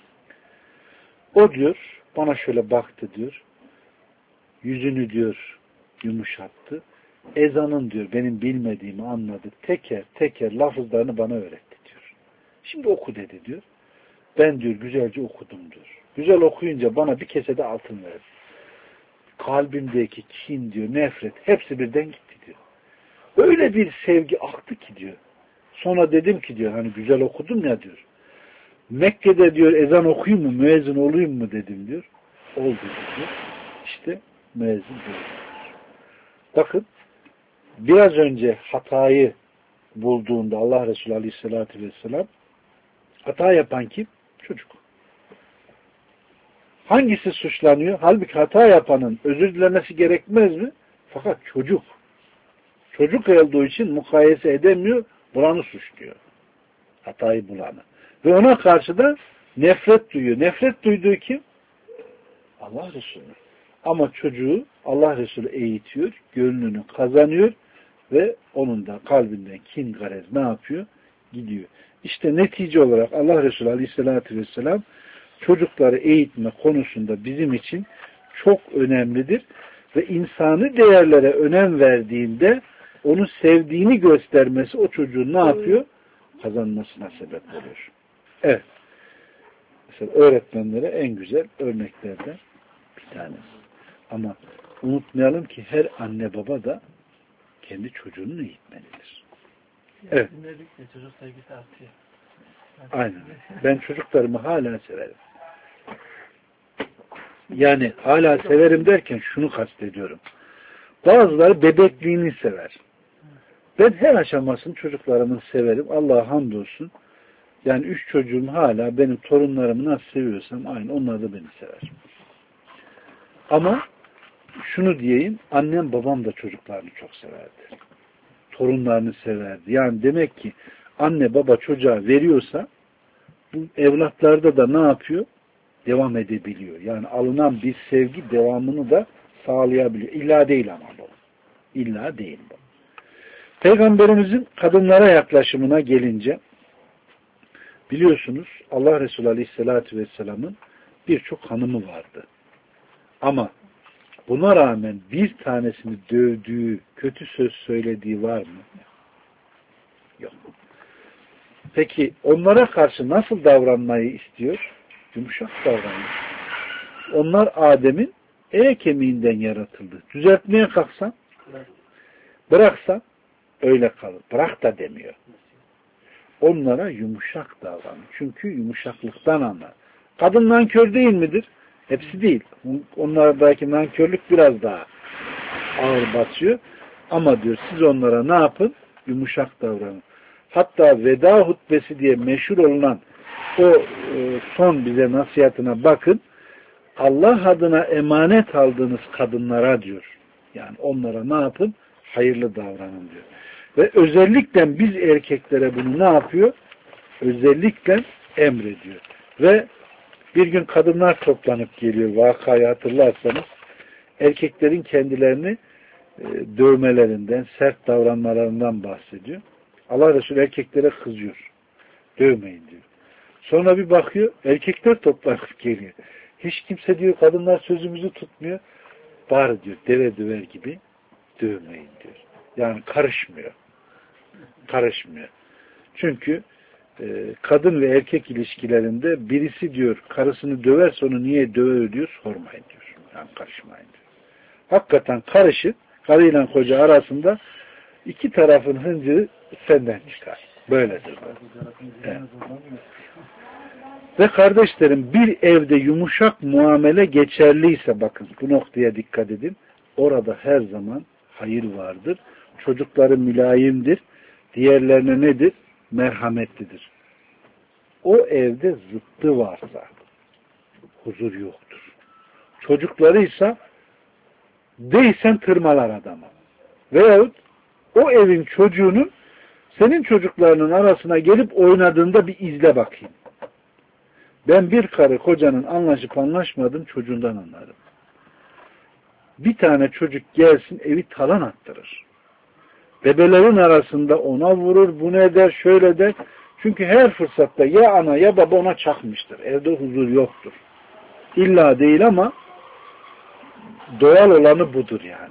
[SPEAKER 1] O diyor bana şöyle baktı diyor. Yüzünü diyor yumuşattı. ezanın diyor benim bilmediğimi anladı. Teker teker lafızlarını bana öğretti diyor. Şimdi oku dedi diyor. Ben diyor güzelce okudum diyor. Güzel okuyunca bana bir kesede altın verdi. Kalbimdeki kin diyor, nefret hepsi birden gitti diyor. Öyle bir sevgi aktı ki diyor. Sonra dedim ki diyor hani güzel okudum ya diyor. Mekke'de diyor ezan okuyayım mı, müezzin olayım mı dedim diyor. Oldu diyor. İşte müezzin diyor. Bakın biraz önce hatayı bulduğunda Allah Resulü Aleyhisselatü Vesselam hata yapan kim? Çocuk. Hangisi suçlanıyor? Halbuki hata yapanın özür dilemesi gerekmez mi? Fakat çocuk. Çocuk olduğu için mukayese edemiyor, bulanı suçluyor. Hatayı bulanı. Ve ona karşı da nefret duyuyor. Nefret duyduğu kim? Allah Resulü. Ama çocuğu Allah Resulü eğitiyor, gönlünü kazanıyor ve onun da kalbinden kin garez ne yapıyor? Gidiyor. İşte netice olarak Allah Resulü Aleyhisselatü Vesselam çocukları eğitme konusunda bizim için çok önemlidir ve insani değerlere önem verdiğinde onu sevdiğini göstermesi o çocuğun ne yapıyor? Kazanmasına sebep oluyor. Evet. Mesela öğretmenlere en güzel örneklerden bir tanesi. Ama unutmayalım ki her anne baba da kendi çocuğunu eğitmelidir. Evet.
[SPEAKER 2] Çocuk sevgisi artıyor.
[SPEAKER 1] Aynen. Ben çocuklarımı hala severim. Yani hala severim derken şunu kastediyorum. Bazıları bebekliğini sever. Ben her aşamasını çocuklarımı severim. Allah'a hamdolsun. Yani 3 çocuğum hala benim torunlarımı nasıl seviyorsam aynı onlar da beni sever. Ama şunu diyeyim, annem babam da çocuklarını çok severdi. Torunlarını severdi. Yani demek ki anne baba çocuğa veriyorsa bu evlatlarda da ne yapıyor? Devam edebiliyor. Yani alınan bir sevgi devamını da sağlayabiliyor. İlla değil ama bu. İlla değil bu. Peygamberimizin kadınlara yaklaşımına gelince biliyorsunuz Allah Resulü Aleyhisselatü Vesselam'ın birçok hanımı vardı. Ama buna rağmen bir tanesini dövdüğü, kötü söz söylediği var mı? Yok. Peki onlara karşı nasıl davranmayı istiyor? Yumuşak davranıyor. Onlar Adem'in kemiğinden yaratıldı. Düzeltmeye kalksan, bıraksan öyle kalır. Bırak da demiyor. Onlara yumuşak davranıyor. Çünkü yumuşaklıktan anlar. Kadın nankör değil midir? Hepsi değil. Onlardaki nankörlük biraz daha ağır basıyor. Ama diyor siz onlara ne yapın? Yumuşak davranın. Hatta veda hutbesi diye meşhur olunan o son bize nasihatine bakın. Allah adına emanet aldığınız kadınlara diyor. Yani onlara ne yapın? Hayırlı davranın diyor. Ve özellikle biz erkeklere bunu ne yapıyor? Özellikle emrediyor. Ve bir gün kadınlar toplanıp geliyor. Vakayı hatırlarsanız erkeklerin kendilerini dövmelerinden, sert davranmalarından bahsediyor. Allah Resulü erkeklere kızıyor. Dövmeyin diyor. Sonra bir bakıyor, erkekler toplanıp geliyor. Hiç kimse diyor, kadınlar sözümüzü tutmuyor. Bari diyor, deve döver gibi dövmeyin diyor. Yani karışmıyor. Karışmıyor. Çünkü kadın ve erkek ilişkilerinde birisi diyor, karısını döverse onu niye döver diyor, sormayın diyor. Yani karışmayın diyor. Hakikaten karışık, karıyla koca arasında iki tarafın hıncı senden çıkar. Böyledir. Evet. Ve kardeşlerim bir evde yumuşak muamele geçerliyse bakın bu noktaya dikkat edin. Orada her zaman hayır vardır. Çocukları mülayimdir. Diğerlerine nedir? Merhametlidir. O evde zıttı varsa huzur yoktur. Çocukları ise değilsen tırmalar adamı. Veyahut o evin çocuğunun senin çocuklarının arasına gelip oynadığında bir izle bakayım. Ben bir karı kocanın anlaşıp anlaşmadığını çocuğundan anlarım. Bir tane çocuk gelsin evi talan attırır. Bebelerin arasında ona vurur, bunu eder, şöyle der. Çünkü her fırsatta ya ana ya baba ona çakmıştır. Evde huzur yoktur. İlla değil ama doğal olanı budur yani.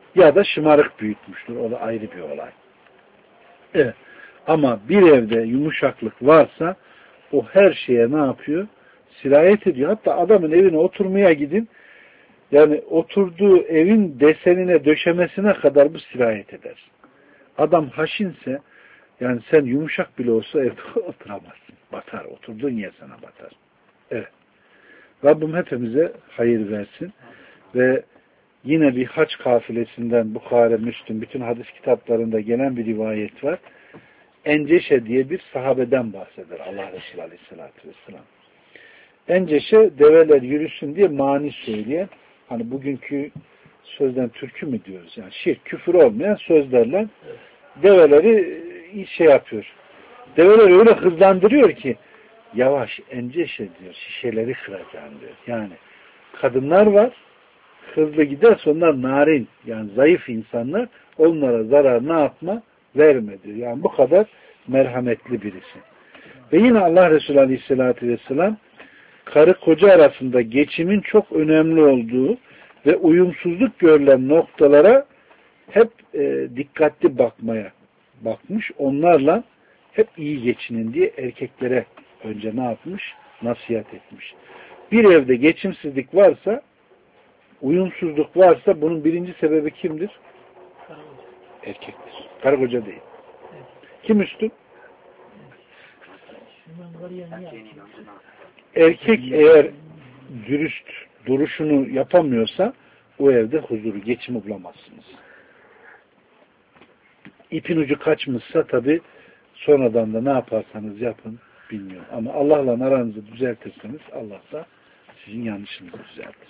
[SPEAKER 1] Ya da şımarık büyütmüştür. O da ayrı bir olay. Evet. Ama bir evde yumuşaklık varsa o her şeye ne yapıyor? Sirayet ediyor. Hatta adamın evine oturmaya gidin, yani oturduğu evin desenine, döşemesine kadar bu sirayet eder. Adam haşinse, yani sen yumuşak bile olsa evde oturamazsın. Batar. Oturduğun yer sana batar. Evet. Rabbim hepimize hayır versin. Ve yine bir hac kafilesinden Bukhari, Müslüm, bütün hadis kitaplarında gelen bir rivayet var. Enceşe diye bir sahabeden bahseder Allah Resulü Aleyhisselatü Vesselam. Enceşe develer yürüsün diye mani söyleyen, hani bugünkü sözden türkü mü diyoruz, yani şirk, küfür olmayan sözlerle develeri şey yapıyor. Develeri öyle hızlandırıyor ki yavaş Enceşe diyor, şişeleri kıracağım diyor. Yani kadınlar var, hızlı giderse onlar narin, yani zayıf insanlar, onlara zarar ne yapma? Verme diyor. Yani bu kadar merhametli birisi. Ve yine Allah Resulü Aleyhisselatü Vesselam karı koca arasında geçimin çok önemli olduğu ve uyumsuzluk görülen noktalara hep dikkatli bakmış. Onlarla hep iyi geçinin diye erkeklere önce ne yapmış? Nasihat etmiş. Bir evde geçimsizlik varsa, uyumsuzluk varsa bunun birinci sebebi kimdir? Erkektir. Karı koca değil. Kim üstün? Erkek eğer dürüst duruşunu yapamıyorsa o evde huzuru, geçimi bulamazsınız. İpin ucu kaçmışsa tabi sonradan da ne yaparsanız yapın bilmiyorum. Ama Allah'la aranızı düzeltirseniz Allah da sizin yanlışınızı düzeltir.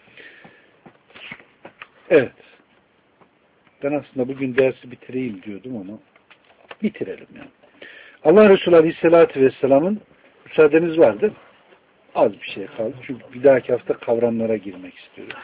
[SPEAKER 1] Evet. Ben aslında bugün dersi bitireyim diyordum ama bitirelim yani. Allah Resulü Aleyhisselatü Vesselam'ın müsaadeniz var değil mi? Az bir şey kaldı. Çünkü bir dahaki hafta kavramlara girmek istiyorum.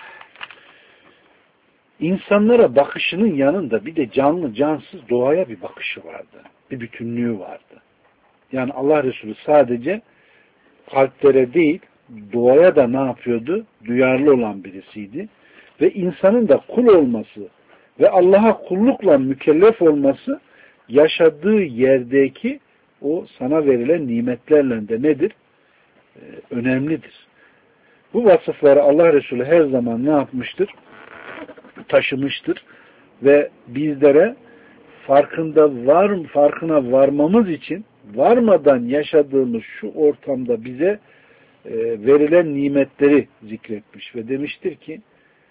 [SPEAKER 1] İnsanlara bakışının yanında bir de canlı cansız doğaya bir bakışı vardı. Bir bütünlüğü vardı. Yani Allah Resulü sadece kalplere değil doğaya da ne yapıyordu? Duyarlı olan birisiydi. Ve insanın da kul olması ve Allah'a kullukla mükellef olması yaşadığı yerdeki o sana verilen nimetlerle de nedir? Önemlidir. Bu vasıfları Allah Resulü her zaman ne yapmıştır? Taşımıştır. Ve bizlere farkına varmamız için varmadan yaşadığımız şu ortamda bize verilen nimetleri zikretmiş ve demiştir ki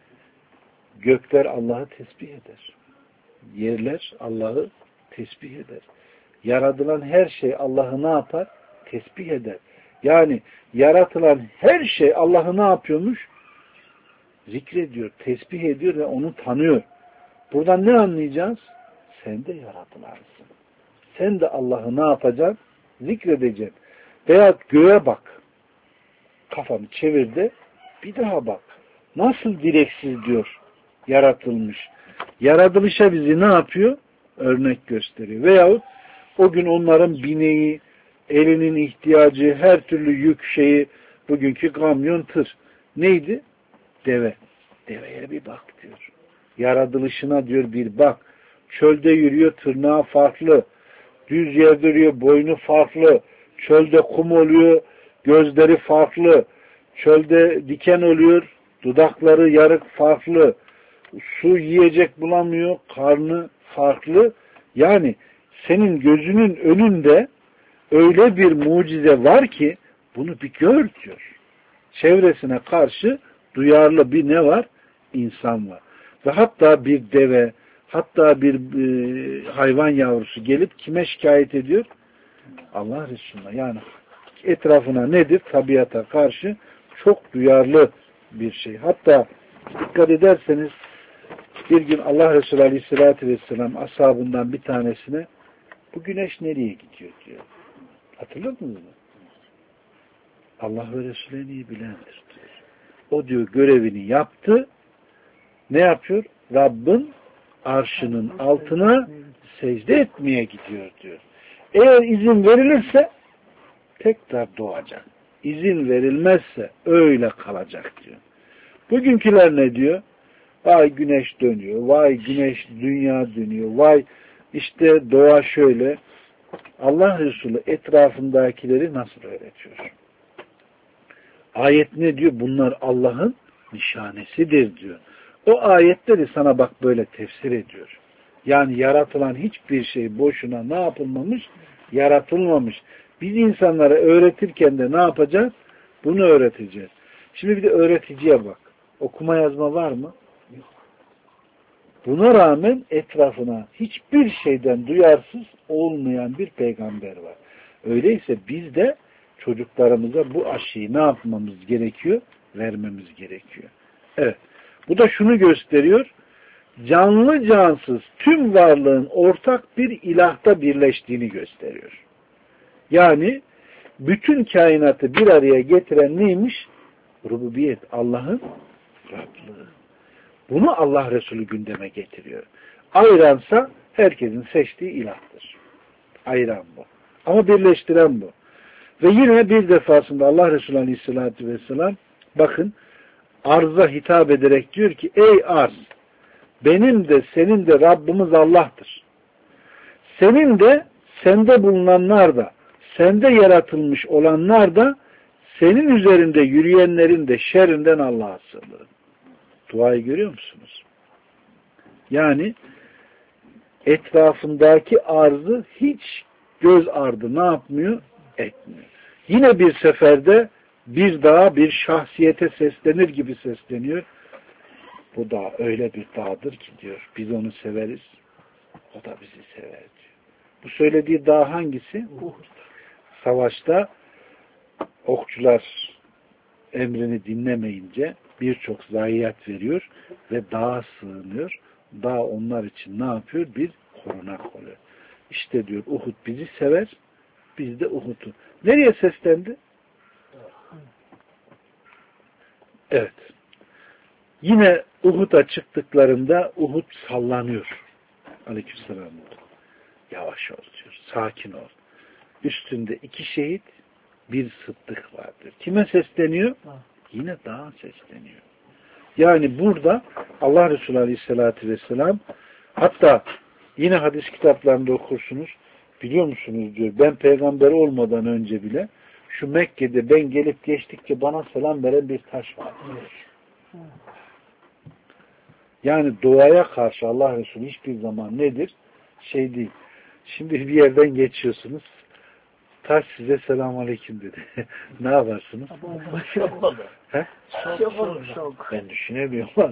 [SPEAKER 1] gökler Allah'ı tesbih eder. Yerler Allah'ı tesbih eder. Yaratılan her şey Allah'ı ne yapar? Tesbih eder. Yani yaratılan her şey Allah'ı ne yapıyormuş? Zikrediyor, tesbih ediyor ve onu tanıyor. Buradan ne anlayacağız? Sen de yaratılansın. Sen de Allah'ı ne yapacaksın? Zikredeceksin. Veyahut göğe bak. Kafanı çevir de bir daha bak. Nasıl direksiz diyor yaratılmış. Yaratılışa bizi ne yapıyor? Örnek gösteriyor. Veyahut o gün onların bineği, elinin ihtiyacı, her türlü yük şeyi, bugünkü kamyon, tır. Neydi? Deve. Deveye bir bak diyor. Yaratılışına diyor bir bak. Çölde yürüyor, tırnağı farklı. Düz yerde yürüyor, boynu farklı. Çölde kum oluyor, gözleri farklı. Çölde diken oluyor, dudakları yarık farklı. Su yiyecek bulamıyor, karnı farklı. Yani senin gözünün önünde öyle bir mucize var ki bunu bir gör diyor. Çevresine karşı duyarlı bir ne var? İnsan var. Ve hatta bir deve, hatta bir hayvan yavrusu gelip kime şikayet ediyor? Allah Resulü'ne. Yani etrafına nedir? Tabiata karşı çok duyarlı bir şey. Hatta dikkat ederseniz bir gün Allah Resulü Aleyhisselatü Vesselam ashabından bir tanesine bu güneş nereye gidiyor diyor. Hatırladınız mı? Allah ve Resulü en iyi bilendir diyor. O diyor görevini yaptı. Ne yapıyor? Rabbin arşının altına secde etmeye gidiyor diyor. Eğer izin verilirse tekrar doğacak. İzin verilmezse öyle kalacak diyor. Bugünküler ne diyor? Vay güneş dönüyor, vay güneş dünya dönüyor, vay işte doğa şöyle. Allah Resulü etrafındakileri nasıl öğretiyor? Ayet ne diyor? Bunlar Allah'ın nişanesidir diyor. O ayetleri sana bak böyle tefsir ediyor. Yani yaratılan hiçbir şey boşuna ne yapılmamış? Yaratılmamış. Biz insanlara öğretirken de ne yapacağız? Bunu öğreteceğiz. Şimdi bir de öğreticiye bak. Okuma yazma var mı? Yok. Buna rağmen etrafına hiçbir şeyden duyarsız olmayan bir peygamber var. Öyleyse biz de çocuklarımıza bu aşıyı ne yapmamız gerekiyor? Vermemiz gerekiyor. Evet. Bu da şunu gösteriyor. Canlı cansız tüm varlığın ortak bir ilahta birleştiğini gösteriyor. Yani bütün kainatı bir araya getiren neymiş? Rububiyet, Allah'ın Rablığı. Bunu Allah Resulü gündeme getiriyor. Ayransa herkesin seçtiği ilahtır. Ayran bu. Ama birleştiren bu. Ve yine bir defasında Allah Resulü Aleyhisselatü Vesselam bakın arza hitap ederek diyor ki ey arz benim de senin de Rabbimiz Allah'tır. Senin de sende bulunanlar da sende yaratılmış olanlar da senin üzerinde yürüyenlerin de şerrinden Allah'a sığınırım. Duayı görüyor musunuz? Yani etrafındaki arzı hiç göz ardı ne yapmıyor? Etmiyor. Yine bir seferde bir dağa bir şahsiyete seslenir gibi sesleniyor. Bu dağ öyle bir dağdır ki diyor. Biz onu severiz. O da bizi sever diyor. Bu söylediği dağ hangisi? Savaşta okçular emrini dinlemeyince birçok zayiat veriyor ve dağa sığınıyor. Dağ onlar için ne yapıyor? Bir korunak oluyor. İşte diyor Uhud bizi sever, biz de Uhud'u. Nereye seslendi? Evet. Yine Uhud'a çıktıklarında Uhud sallanıyor. Aleykümselam. Yavaş ol diyor. Sakin ol. Üstünde 2 şehit, bir sıddık vardır. Kime sesleniyor? Yine dağa sesleniyor. Yani burada Allah Resulü Aleyhisselatü Vesselam hatta yine hadis kitaplarında okursunuz. Biliyor musunuz diyor. Ben peygamber olmadan önce bile şu Mekke'de ben gelip geçtikçe bana selam veren bir taş var. Yani doğaya karşı Allah Resulü hiçbir zaman nedir? Şey değil. Şimdi bir yerden geçiyorsunuz. Taş size selamun aleyküm dedi. Ne yaparsınız? He? Şok. Ben düşünemiyorum.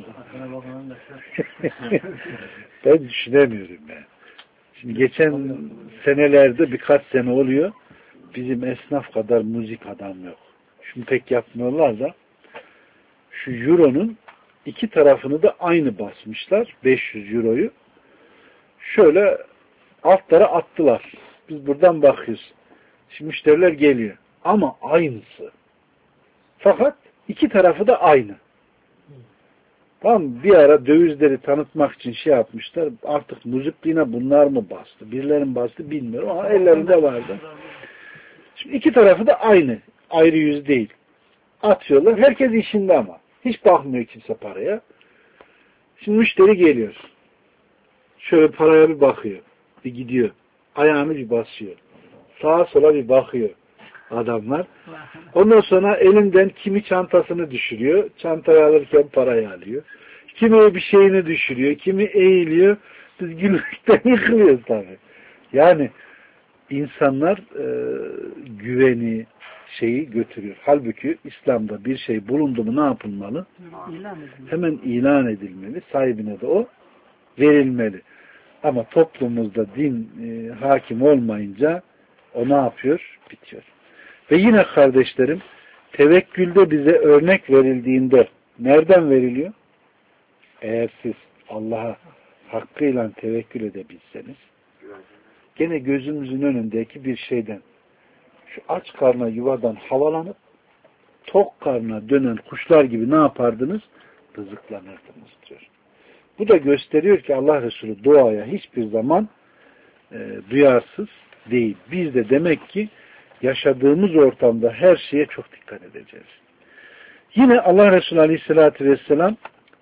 [SPEAKER 1] Ben düşünemiyorum yani. Şimdi geçen senelerde birkaç sene oluyor. Bizim esnaf kadar müzik adam yok. Şimdi pek yapmıyorlar da şu euronun 2 tarafını da aynı basmışlar. 500 euroyu. Şöyle altlara attılar. Biz buradan bakıyoruz. Şimdi müşteriler geliyor. Ama aynısı. Fakat 2 tarafı da aynı. Tam bir ara dövizleri tanıtmak için şey yapmışlar. Artık müzikliğine bunlar mı bastı? Birilerinin bastı bilmiyorum ama ellerinde vardı. Şimdi 2 tarafı da aynı. Ayrı yüz değil. Atıyorlar. Herkes işinde ama. Hiç bakmıyor kimse paraya. Şimdi müşteri geliyor. Şöyle paraya bir bakıyor. Bir gidiyor. Ayağını bir basıyor. Sağa sola bir bakıyor adamlar. Ondan sonra elinden kimi çantasını düşürüyor. Çantayı alırken parayı alıyor. Kimi bir şeyini düşürüyor. Kimi eğiliyor. Biz gülmekten yıkılıyoruz tabii. Yani insanlar güveni şeyi götürüyor. Halbuki İslam'da bir şey bulundu mu ne yapılmalı? Hemen ilan edilmeli. Sahibine de o verilmeli. Ama toplumumuzda din hakim olmayınca o ne yapıyor? Bitiyor. Ve yine kardeşlerim tevekkülde bize örnek verildiğinde nereden veriliyor? Eğer siz Allah'a hakkıyla tevekkül edebilseniz gene gözümüzün önündeki bir şeyden şu aç karnına yuvadan havalanıp tok karnına dönen kuşlar gibi ne yapardınız? Rızıklanırdınız diyor. Bu da gösteriyor ki Allah Resulü duaya hiçbir zaman duyarsız değil. Biz de demek ki yaşadığımız ortamda her şeye çok dikkat edeceğiz. Yine Allah Resulü Aleyhisselatü Vesselam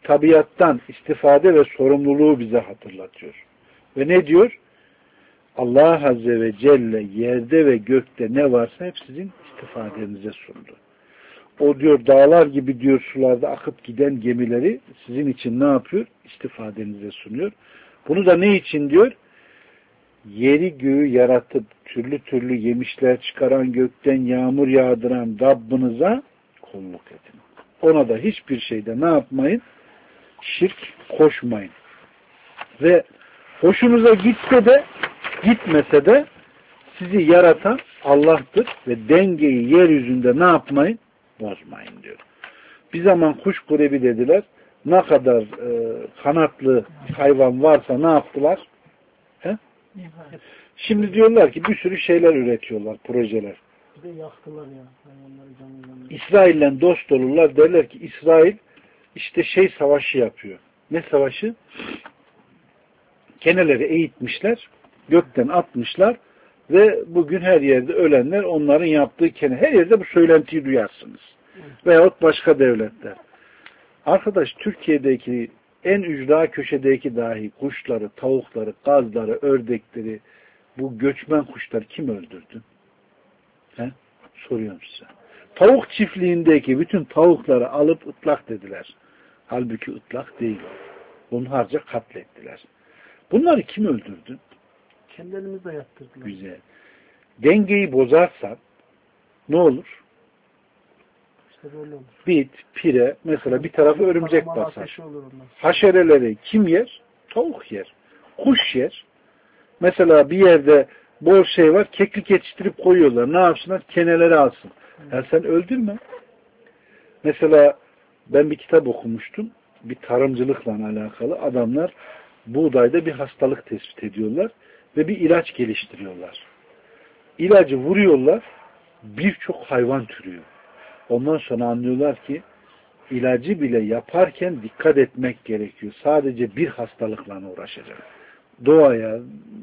[SPEAKER 1] tabiattan istifade ve sorumluluğu bize hatırlatıyor. Ve ne diyor? Allah Azze ve Celle yerde ve gökte ne varsa hep sizin istifadenize sundu. O diyor dağlar gibi diyor sularda akıp giden gemileri sizin için ne yapıyor? İstifadenize sunuyor. Bunu da ne için diyor? Yeri göğü yaratıp türlü türlü yemişler çıkaran, gökten yağmur yağdıran Rabbinize kulluk edin. Ona da hiçbir şeyde ne yapmayın? Şirk koşmayın. Ve hoşunuza gitse de gitmese de sizi yaratan Allah'tır ve dengeyi yeryüzünde ne yapmayın? Bozmayın diyor. Bir zaman kuş kurebi dediler. Ne kadar kanatlı hayvan varsa ne yaptılar? He? Şimdi diyorlar ki bir sürü şeyler üretiyorlar, projeler.
[SPEAKER 3] Bir de yaktılar ya. Hayvanları canlı.
[SPEAKER 1] İsrail'le dost olurlar. Derler ki İsrail işte savaşı yapıyor. Ne savaşı? Keneleri eğitmişler, gökten atmışlar ve bugün her yerde ölenler onların yaptığı kene. Her yerde bu söylentiyi duyarsınız. Veyahut başka devletler. Arkadaş Türkiye'deki en ücra köşedeki dahi kuşları, tavukları, gazları, ördekleri, bu göçmen kuşları kim öldürdü? He? Soruyorum size. Tavuk çiftliğindeki bütün tavukları alıp ıtlak dediler. Halbuki ıtlak değil. Bunlarca katlettiler. Bunları kim öldürdü?
[SPEAKER 3] Kendi elimizle yaptırdılar.
[SPEAKER 1] Güzel. Dengeyi bozarsan ne olur?
[SPEAKER 3] İşte böyle olur.
[SPEAKER 1] Bit, pire, mesela bir tarafı örümcek basar.
[SPEAKER 3] Olur
[SPEAKER 1] Haşereleri kim yer? Tavuk yer. Kuş yer. Mesela bir yerde bol şey var, keklik yetiştirip koyuyorlar. Ne yapsınlar? Keneleri alsın. Ya sen öldürme. Mesela ben bir kitap okumuştum. Bir tarımcılıkla alakalı. Adamlar buğdayda bir hastalık tespit ediyorlar ve bir ilaç geliştiriyorlar. İlacı vuruyorlar, birçok hayvan türüyor. Ondan sonra anlıyorlar ki ilacı bile yaparken dikkat etmek gerekiyor. Sadece bir hastalıkla uğraşacak. Doğaya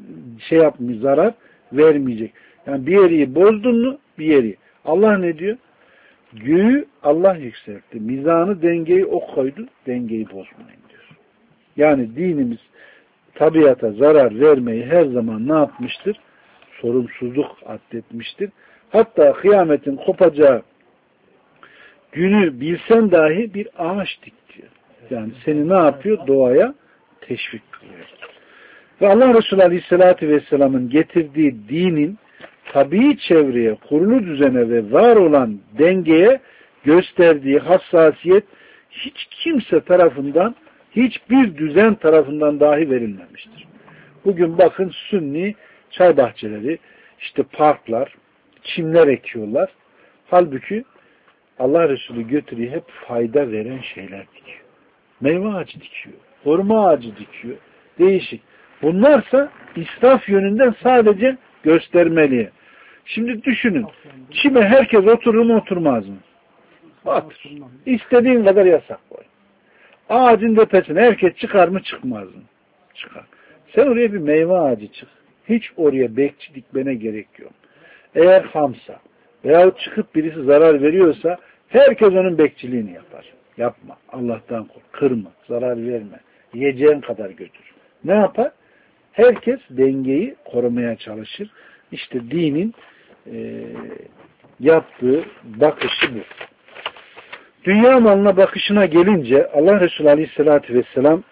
[SPEAKER 1] zarar vermeyecek. Yani bir yeri bozdun mu bir yeri. Allah ne diyor? Göğü Allah yükseltti. Mizanı, dengeyi o koydu. Dengeyi bozmayın diyor. Yani dinimiz tabiata zarar vermeyi her zaman ne yapmıştır? Sorumsuzluk addetmiştir. Hatta kıyametin kopacağı günü bilsen dahi bir ağaç dik diyor. Yani seni ne yapıyor? Doğaya teşvik kılıyor. Ve Allah Resulü Aleyhisselatü Vesselam'ın getirdiği dinin tabii çevreye, kurulu düzene ve var olan dengeye gösterdiği hassasiyet hiç kimse tarafından, hiçbir düzen tarafından dahi verilmemiştir. Bugün bakın Sünni çay bahçeleri, işte parklar, çimler ekiyorlar. Halbuki Allah Resulü götürüyor hep fayda veren şeyler dikiyor. Meyve ağacı dikiyor, hurma ağacı dikiyor. Değişik. Bunlarsa israf yönünden sadece göstermeliye. Şimdi düşünün. Çime herkes oturur mu oturmaz mı? Otur. İstediğin kadar yasak koy. Ağacın tepesine herkes çıkar mı çıkmaz mı? Çıkar. Sen oraya bir meyve ağacı çık. Hiç oraya bekçi dikmene gerek yok. Eğer hamsa veyahut çıkıp birisi zarar veriyorsa herkes onun bekçiliğini yapar. Yapma. Allah'tan kork. Kırma. Zarar verme. Yiyeceğin kadar götür. Ne yapar? Herkes dengeyi korumaya çalışır. İşte dinin yaptığı bakışı bu. Dünya malına bakışına gelince Allah Resulü Aleyhisselatü Vesselam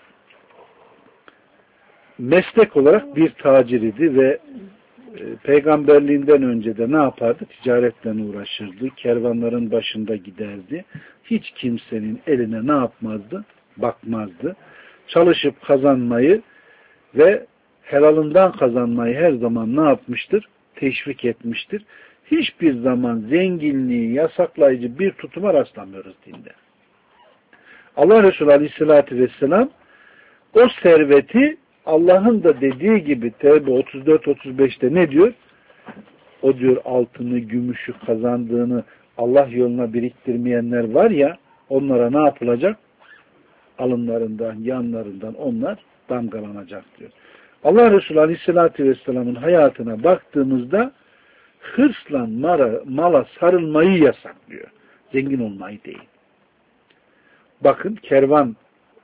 [SPEAKER 1] meslek olarak bir tacir idi ve peygamberliğinden önce de ne yapardı? Ticaretle uğraşırdı. Kervanların başında giderdi. Hiç kimsenin eline ne yapmazdı? Bakmazdı. Çalışıp kazanmayı ve helalından kazanmayı her zaman ne yapmıştır? Teşvik etmiştir. Hiçbir zaman zenginliği yasaklayıcı bir tutuma rastlamıyoruz dinde. Allah Resulü Aleyhisselatü Vesselam o serveti Allah'ın da dediği gibi Tevbe 34-35'te ne diyor? O diyor altını, gümüşü kazandığını Allah yoluna biriktirmeyenler var ya, onlara ne yapılacak? Alınlarından, yanlarından onlar damgalanacak diyor. Allah Resulü Aleyhisselatü Vesselam'ın hayatına baktığımızda hırsla mala sarılmayı yasaklıyor. Zengin olmayı değil. Bakın kervan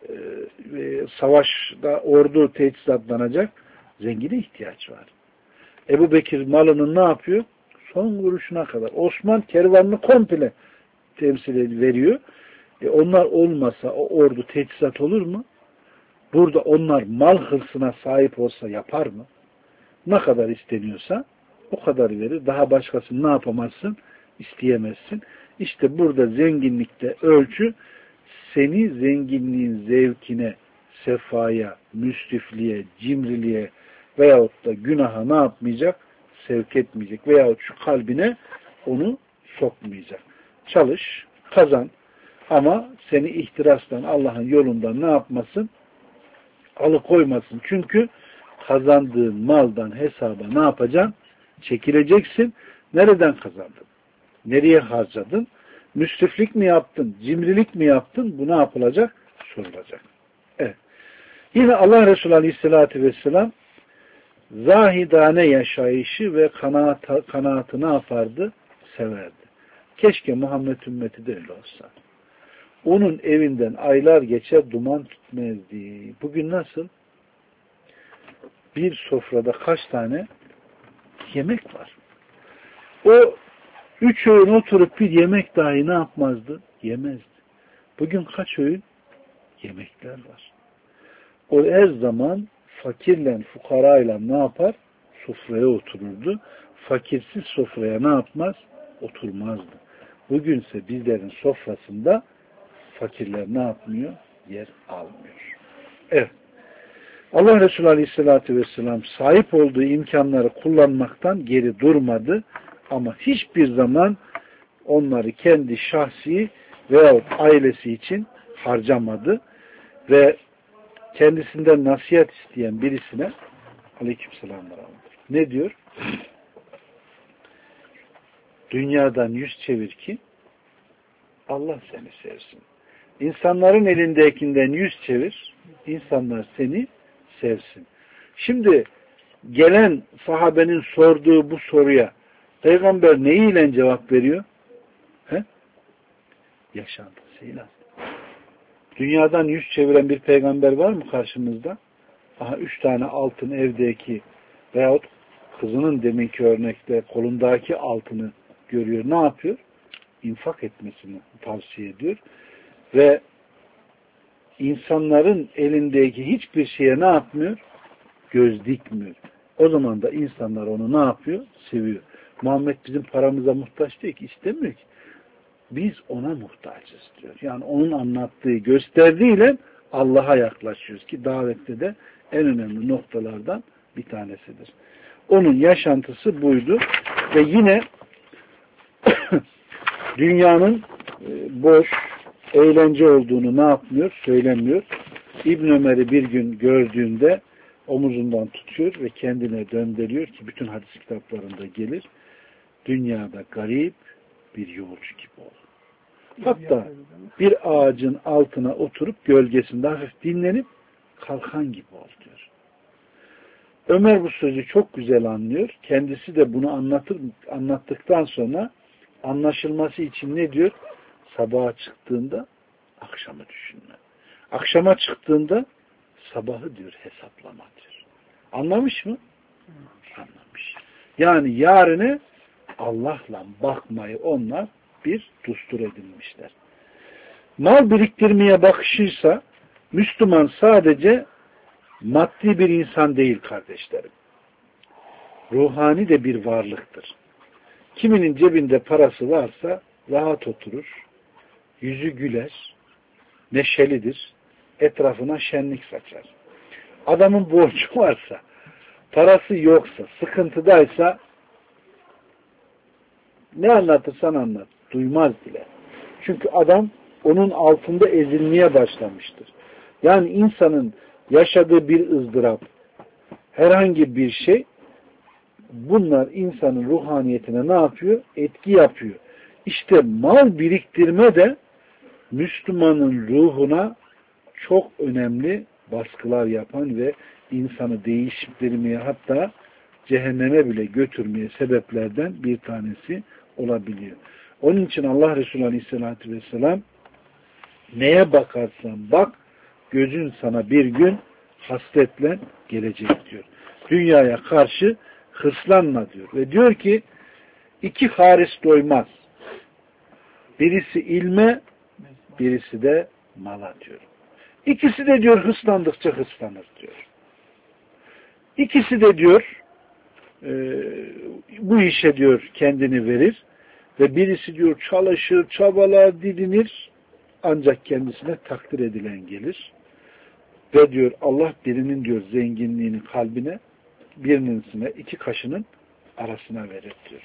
[SPEAKER 1] savaşta ordu teçhizatlanacak, zengine ihtiyaç var. Ebu Bekir malının ne yapıyor? Son kuruşuna kadar. Osman kervanını komple temsil veriyor. Onlar olmasa o ordu teçhizat olur mu? Burada onlar mal hırsına sahip olsa yapar mı? Ne kadar isteniyorsa o kadar verir. Daha başkasını ne yapamazsın? İsteyemezsin. İşte burada zenginlikte ölçü seni zenginliğin zevkine, sefaya, müsrifliğe, cimriliğe veyahut da günaha ne yapmayacak? Sevk etmeyecek. Veyahut şu kalbine onu sokmayacak. Çalış, kazan ama seni ihtirastan, Allah'ın yolundan ne yapmasın? Alıkoymasın. Çünkü kazandığın maldan hesaba ne yapacaksın? Çekileceksin. Nereden kazandın? Nereye harcadın? Müsriflik mi yaptın? Cimrilik mi yaptın? Bu ne yapılacak? Sorulacak. Evet. Yine Allah Resulü Aleyhisselatü Vesselam zahidane yaşayışı ve kanaatı ne yapardı? Severdi. Keşke Muhammed ümmeti de öyle olsa. Onun evinden aylar geçer duman tutmazdı. Bugün nasıl? Bir sofrada kaç tane yemek var? O 3 öğün oturup bir yemek dahi ne yapmazdı? Yemezdi. Bugün kaç öğün? Yemekler var. O her zaman fakirle, fukarayla ne yapar? Sofraya otururdu. Fakirsiz sofraya ne yapmaz? Oturmazdı. Bugünse bizlerin sofrasında fakirler ne yapmıyor? Yer almıyor. Evet. Allah Resulü Aleyhisselatü Vesselam sahip olduğu imkanları kullanmaktan geri durmadı. Ama hiçbir zaman onları kendi şahsi veyahut ailesi için harcamadı. Ve kendisinden nasihat isteyen birisine aleykümselam ne diyor? Dünyadan yüz çevir ki Allah seni sevsin. İnsanların elindekinden yüz çevir, insanlar seni sevsin. Şimdi gelen sahabenin sorduğu bu soruya Peygamber neyle cevap veriyor? Yaşantısıyla. Dünyadan yüz çeviren bir peygamber var mı karşımızda? Aha 3 tane altın evdeki veyahut kızının deminki örnekte kolundaki altını görüyor. Ne yapıyor? İnfak etmesini tavsiye ediyor. Ve insanların elindeki hiçbir şeye ne yapmıyor? Göz dikmiyor. O zaman da insanlar onu ne yapıyor? Seviyor. Muhammed bizim paramıza muhtaç değil ki, istemiyor ki. Biz ona muhtaçız diyor. Yani onun anlattığı, gösterdiğiyle Allah'a yaklaşıyoruz ki davette de en önemli noktalardan bir tanesidir. Onun yaşantısı buydu ve yine dünyanın boş, eğlence olduğunu ne yapmıyor? Söylemiyor. İbn Ömer'i bir gün gördüğünde omuzundan tutuyor ve kendine döndürüyor ki bütün hadis kitaplarında gelir. Dünyada garip bir yolcu gibi ol. Hatta bir ağacın altına oturup gölgesinde hafif dinlenip kalkan gibi ol diyor. Ömer bu sözü çok güzel anlıyor. Kendisi de bunu anlattıktan sonra anlaşılması için ne diyor? Sabaha çıktığında akşamı düşünme. Akşama çıktığında sabahı diyor hesaplama diyor. Anlamış mı? Anlamış. Yani yarını Allah'la bakmayı onlar bir düstur edinmişler. Mal biriktirmeye bakışıysa Müslüman sadece maddi bir insan değil kardeşlerim. Ruhani de bir varlıktır. Kiminin cebinde parası varsa rahat oturur, yüzü güler, neşelidir, etrafına şenlik saçar. Adamın borcu varsa, parası yoksa, sıkıntıdaysa ne anlatırsan anlat, duymaz bile. Çünkü adam onun altında ezilmeye başlamıştır. Yani insanın yaşadığı bir ızdırap, herhangi bir şey, bunlar insanın ruhaniyetine ne yapıyor? Etki yapıyor. İşte mal biriktirme de Müslümanın ruhuna çok önemli baskılar yapan ve insanı değiştirmeye, hatta cehenneme bile götürmeye sebeplerden bir tanesi olabiliyor. Onun için Allah Resulü Aleyhisselatü Vesselam neye bakarsan bak, gözün sana bir gün hasretle gelecek diyor. Dünyaya karşı hırslanma diyor. Ve diyor ki iki haris doymaz. Birisi ilme, birisi de mala diyor. İkisi de diyor hırslandıkça hırslanır diyor. İkisi de diyor bu işe diyor kendini verir ve birisi diyor çalışır, çabalar, didinir ancak kendisine takdir edilen gelir. Ve diyor Allah birinin diyor zenginliğini kalbine, birininine iki kaşının arasına verir diyor.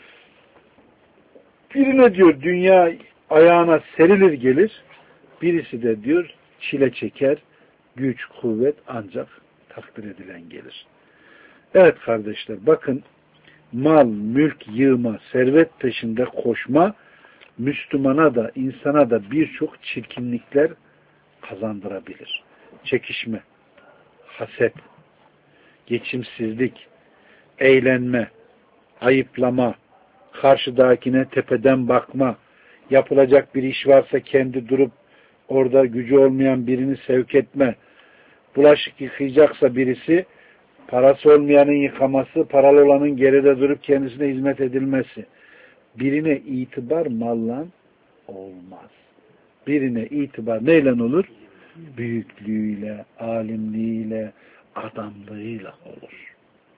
[SPEAKER 1] Birine diyor dünya ayağına serilir gelir, birisi de diyor çile çeker, güç, kuvvet ancak takdir edilen gelir. Evet kardeşler, bakın mal, mülk yığma, servet peşinde koşma, Müslümana da, insana da birçok çirkinlikler kazandırabilir. Çekişme, haset, geçimsizlik, eğlenme, ayıplama, karşıdakine tepeden bakma, yapılacak bir iş varsa kendi durup orada gücü olmayan birini sevk etme, bulaşık yıkayacaksa birisi, parası olmayanın yıkaması, paralı olanın geride durup kendisine hizmet edilmesi. Birine itibar malla olmaz. Birine itibar neyle olur? Büyüklüğüyle, alimliğiyle, adamlığıyla olur.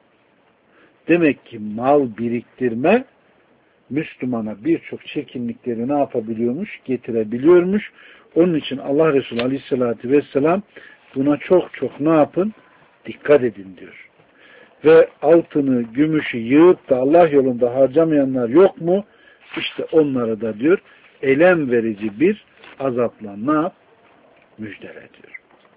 [SPEAKER 1] Demek ki mal biriktirme Müslümana birçok çirkinlikleri ne yapabiliyormuş? Getirebiliyormuş. Onun için Allah Resulü Aleyhisselatü Vesselam buna çok çok ne yapın? Dikkat edin diyor. Ve altını, gümüşü yığıp da Allah yolunda harcamayanlar yok mu? İşte onları da diyor elem verici bir azapla ne yap? Müjdele diyor.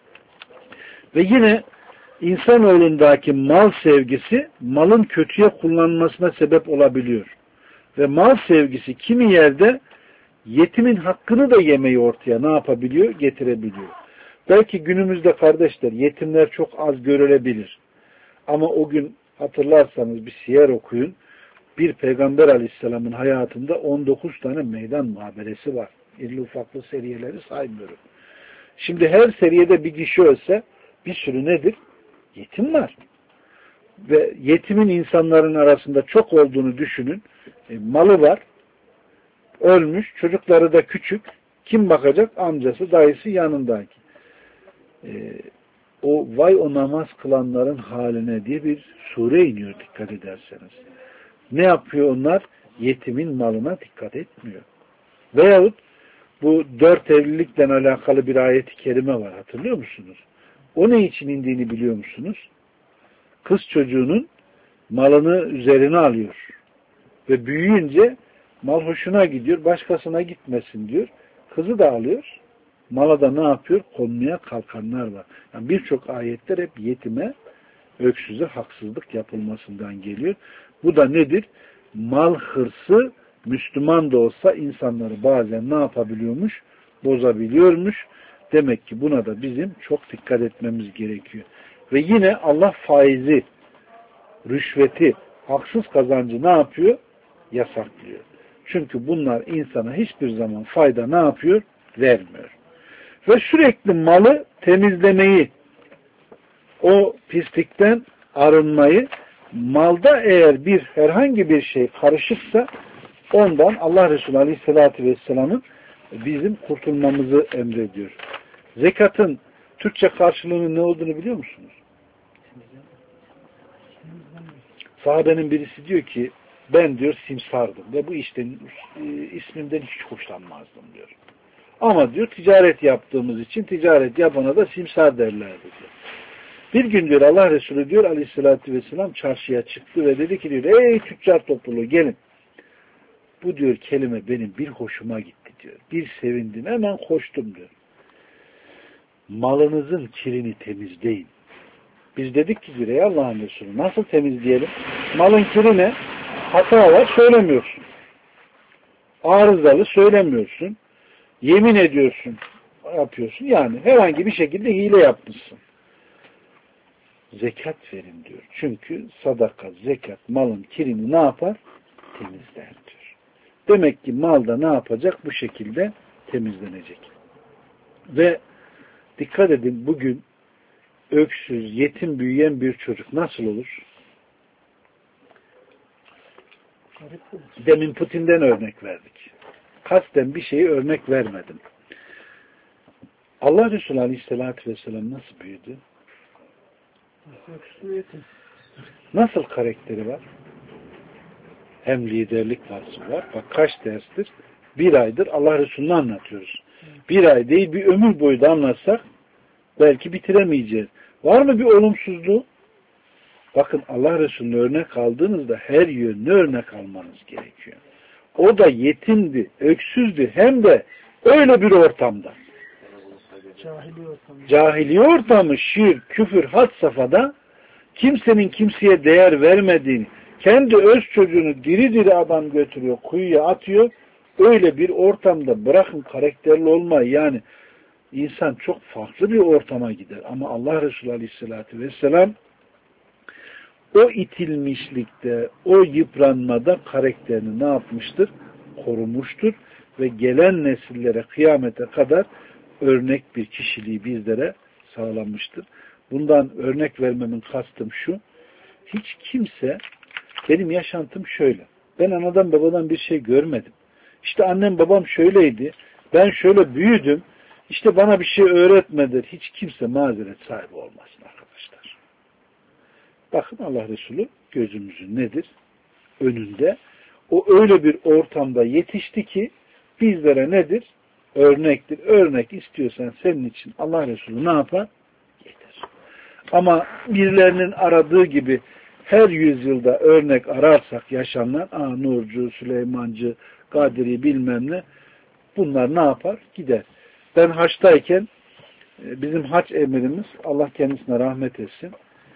[SPEAKER 1] Ve yine insanoğlundaki mal sevgisi malın kötüye kullanılmasına sebep olabiliyor. Ve mal sevgisi kimi yerde yetimin hakkını da yemeyi ortaya ne yapabiliyor? Getirebiliyor. Belki günümüzde kardeşler yetimler çok az görülebilir. Ama o gün hatırlarsanız bir siyer okuyun. Bir Peygamber Aleyhisselam'ın hayatında 19 tane meydan muhaberesi var. İrili ufaklı seriyeleri saymıyorum. Şimdi her seriyede bir kişi ölse bir sürü nedir? Yetim var. Ve yetimin insanların arasında çok olduğunu düşünün. Malı var. Ölmüş. Çocukları da küçük. Kim bakacak? Amcası, dayısı yanındaki. O namaz kılanların haline diye bir sure iniyor dikkat ederseniz. Ne yapıyor onlar? Yetimin malına dikkat etmiyor. Veyahut bu 4 evlilikle alakalı bir ayet-i kerime var. Hatırlıyor musunuz? O ne için indiğini biliyor musunuz? Kız çocuğunun malını üzerine alıyor. Ve büyüyünce mal hoşuna gidiyor. Başkasına gitmesin diyor. Kızı da alıyor. Mala da ne yapıyor? Konmaya kalkanlar var. Yani birçok ayetler hep yetime, öksüze haksızlık yapılmasından geliyor. Bu da nedir? Mal hırsı Müslüman da olsa insanları bazen ne yapabiliyormuş? Bozabiliyormuş. Demek ki buna da bizim çok dikkat etmemiz gerekiyor. Ve yine Allah faizi, rüşveti, haksız kazancı ne yapıyor? Yasaklıyor. Çünkü bunlar insana hiçbir zaman fayda ne yapıyor? Vermiyor. Ve sürekli malı temizlemeyi, o pislikten arınmayı, malda eğer herhangi bir şey karışıksa ondan Allah Resulü Aleyhisselatü Vesselam'ın bizim kurtulmamızı emrediyor. Zekatın Türkçe karşılığının ne olduğunu biliyor musunuz? Sahabenin birisi diyor ki ben diyor simsardım ve bu işten ismimden hiç hoşlanmazdım diyor. Ama diyor ticaret yaptığımız için ticaret yapana da simsar derlerdi diyor. Bir gün diyor Allah Resulü diyor Aleyhisselatü Vesselam çarşıya çıktı ve dedi ki diyor ey tüccar topluluğu gelin. Bu diyor kelime benim bir hoşuma gitti diyor. Bir sevindim hemen koştum diyor. Malınızın kirini temizleyin. Biz dedik ki diyor ey Allah'ın Resulü nasıl temizleyelim? Malın kiri ne? Hata var söylemiyorsun. Arızalı söylemiyorsun. Yemin ediyorsun. Yapıyorsun. Yani herhangi bir şekilde hile yapmışsın. Zekat verin diyor. Çünkü sadaka, zekat malın kirini ne yapar? Temizler diyor. Demek ki malda ne yapacak? Bu şekilde temizlenecek. Ve Dikkat edin, bugün öksüz, yetim büyüyen bir çocuk nasıl olur? Demin Putin'den örnek verdik. Kasten bir şeyi örnek vermedim. Allah Resulü Aleyhisselatü Vesselam nasıl büyüdü? Nasıl karakteri var? Hem liderlik vasfı var. Bak kaç derstir? Bir aydır Allah Resulü'nü anlatıyoruz. Bir ay değil, bir ömür boyu da anlatsak belki bitiremeyeceğiz. Var mı bir olumsuzluğu? Bakın Allah Resulü'nü örnek aldığınızda her yönlü örnek almanız gerekiyor. O da yetimdi, öksüzdü, hem de öyle bir ortamda. Cahiliye ortamı, şirk, küfür, had safhada kimsenin kimseye değer vermediğini, kendi öz çocuğunu diri diri adam götürüyor, kuyuya atıyor. Öyle bir ortamda bırakın karakterli olmayı, yani insan çok farklı bir ortama gider. Ama Allah Resulü Aleyhisselatü Vesselam o itilmişlikte, o yıpranmada karakterini ne yapmıştır? Korumuştur ve gelen nesillere kıyamete kadar örnek bir kişiliği bizlere sağlanmıştır. Bundan örnek vermemin kastım şu: hiç kimse, benim yaşantım şöyle, ben anadan babadan bir şey görmedim, İşte annem babam şöyleydi, ben şöyle büyüdüm, İşte bana bir şey öğretmedi. Hiç kimse mazeret sahibi olmasın arkadaşlar. Bakın Allah Resulü gözümüzün nedir? Önünde. O öyle bir ortamda yetişti ki bizlere nedir? Örnektir. Örnek istiyorsan senin için Allah Resulü ne yapar? Getir. Ama birilerinin aradığı gibi her yüzyılda örnek ararsak yaşanan Nurcu, Süleymancı, Kadiri bilmem ne, bunlar ne yapar? Gider. Ben haçtayken bizim haç emirimiz, Allah kendisine rahmet etsin,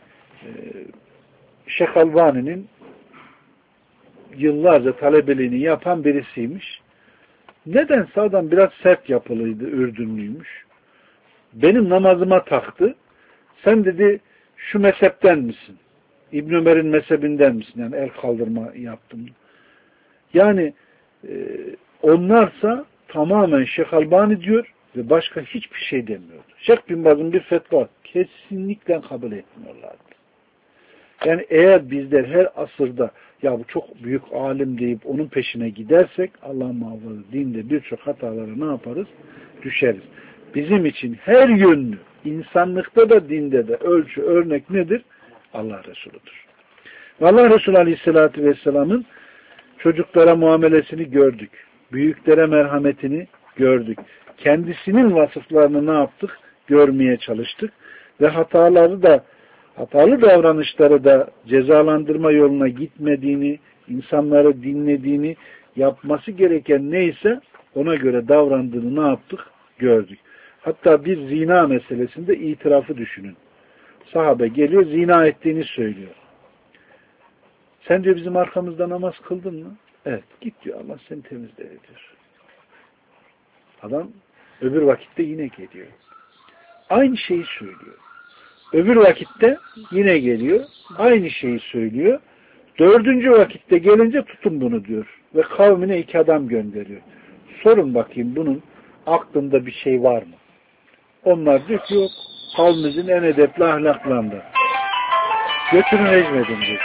[SPEAKER 1] Şeyh Albani'nin yıllarca talebeliğini yapan birisiymiş. Nedense adam biraz sert yapılıydı, Ürdünlüymüş. Benim namazıma taktı. Sen dedi şu mezhepten misin? İbn Ömer'in mezhebinden misin? Yani el kaldırma yaptım. Yani onlarsa tamamen Şeyh Albani diyor ve başka hiçbir şey demiyordu. Şeyh Bin Baz'ın bir fetva kesinlikle kabul etmiyorlardı. Yani eğer bizler her asırda ya bu çok büyük alim deyip onun peşine gidersek Allah muhafaza dinde birçok hatalara ne yaparız? Düşeriz. Bizim için her yönlü, insanlıkta da dinde de ölçü, örnek nedir? Allah Resulu'dur. Ve Allah Resulü Aleyhisselatü Vesselam'ın çocuklara muamelesini gördük. Büyüklere merhametini gördük. Kendisinin vasıflarını ne yaptık? Görmeye çalıştık. Ve hatalı davranışları da cezalandırma yoluna gitmediğini, insanları dinlediğini, yapması gereken neyse ona göre davrandığını ne yaptık? Gördük. Hatta bir zina meselesinde itirafı düşünün. Sahabe geliyor, zina ettiğini söylüyor. Sen diyor bizim arkamızda namaz kıldın mı? Evet. Git diyor, Allah seni temizler diyor. Adam öbür vakitte yine geliyor. Aynı şeyi söylüyor. Öbür vakitte yine geliyor. Aynı şeyi söylüyor. Dördüncü vakitte gelince tutun bunu diyor. Ve kavmine 2 adam gönderiyor. Sorun bakayım bunun aklında bir şey var mı? Onlar diyor ki yok. Kavmimizin en edepli ahlaklarında. Götürün rejmedin diyor.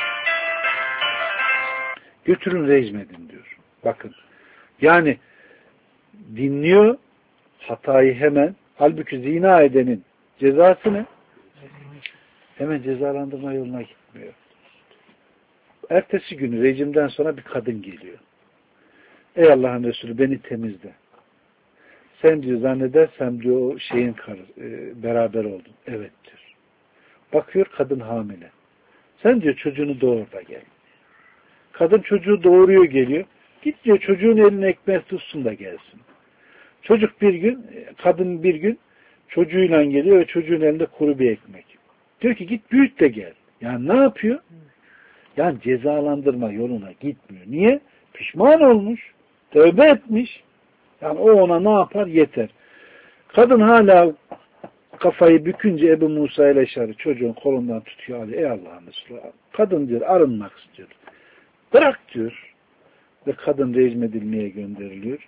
[SPEAKER 1] Götürün rejmedin diyor. Bakın. Yani dinliyor hatayı hemen. Halbuki zina edenin cezası ne? Hemen cezalandırma yoluna gitmiyor. Ertesi günü rejimden sonra bir kadın geliyor. Ey Allah'ın Resulü beni temizle. Sen diyor zannedersem diyor o şeyin beraber oldun. Evet diyor. Bakıyor kadın hamile. Sen diyor çocuğunu doğur da gel. Kadın çocuğu doğuruyor geliyor. Git diyor çocuğun eline ekmek tutsun da gelsin. Çocuk bir gün, kadın bir gün çocuğuyla geliyor ve çocuğun elinde kuru bir ekmek. Diyor ki git büyüt de gel. Yani ne yapıyor? Yani cezalandırma yoluna gitmiyor. Niye? Pişman olmuş. Tövbe etmiş. Yani o ona ne yapar? Yeter. Kadın hala kafayı bükünce Ebu Musa el-Eşari çocuğun kolundan tutuyor. Ey Allah'ın Resulü. Kadın diyor arınmak istiyor. Bırak diyor. Ve kadın rejim edilmeye gönderiliyor.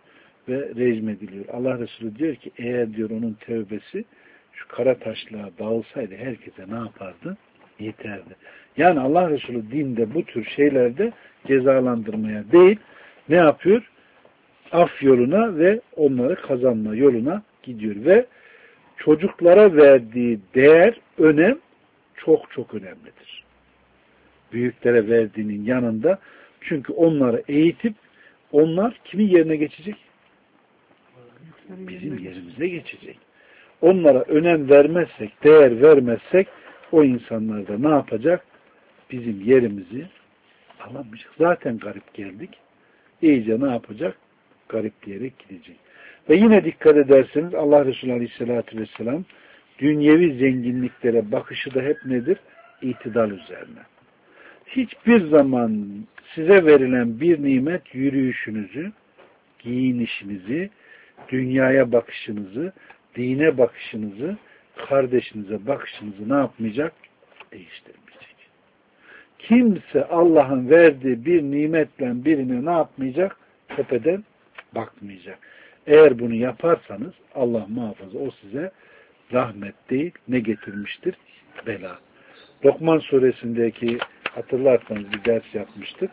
[SPEAKER 1] ve rejim ediliyor. Allah Resulü diyor ki eğer diyor onun tevbesi şu kara taşlığa dağılsaydı herkese ne yapardı? Yeterdi. Yani Allah Resulü dinde bu tür şeylerde cezalandırmaya değil, ne yapıyor? Af yoluna ve onları kazanma yoluna gidiyor. Ve çocuklara verdiği değer, önem çok çok önemlidir. Büyüklere verdiğinin yanında, çünkü onları eğitip onlar kimin yerine geçecek? Bizim yerimize geçecek. Onlara önem vermezsek, değer vermezsek o insanlar da ne yapacak? Bizim yerimizi alamayacak. Zaten garip geldik. İyice ne yapacak? Garipleyerek gidecek. Ve yine dikkat ederseniz Allah Resulü Aleyhisselatü Vesselam dünyevi zenginliklere bakışı da hep nedir? İtidal üzerine. Hiçbir zaman size verilen bir nimet yürüyüşünüzü, giyinişinizi, dünyaya bakışınızı, dine bakışınızı, kardeşinize bakışınızı ne yapmayacak? Değiştirmeyecek. Kimse Allah'ın verdiği bir nimetle birine ne yapmayacak? Tepeden bakmayacak. Eğer bunu yaparsanız Allah muhafaza o size rahmet değil, ne getirmiştir? Bela. Lokman suresindeki hatırlarsanız bir ders yapmıştık.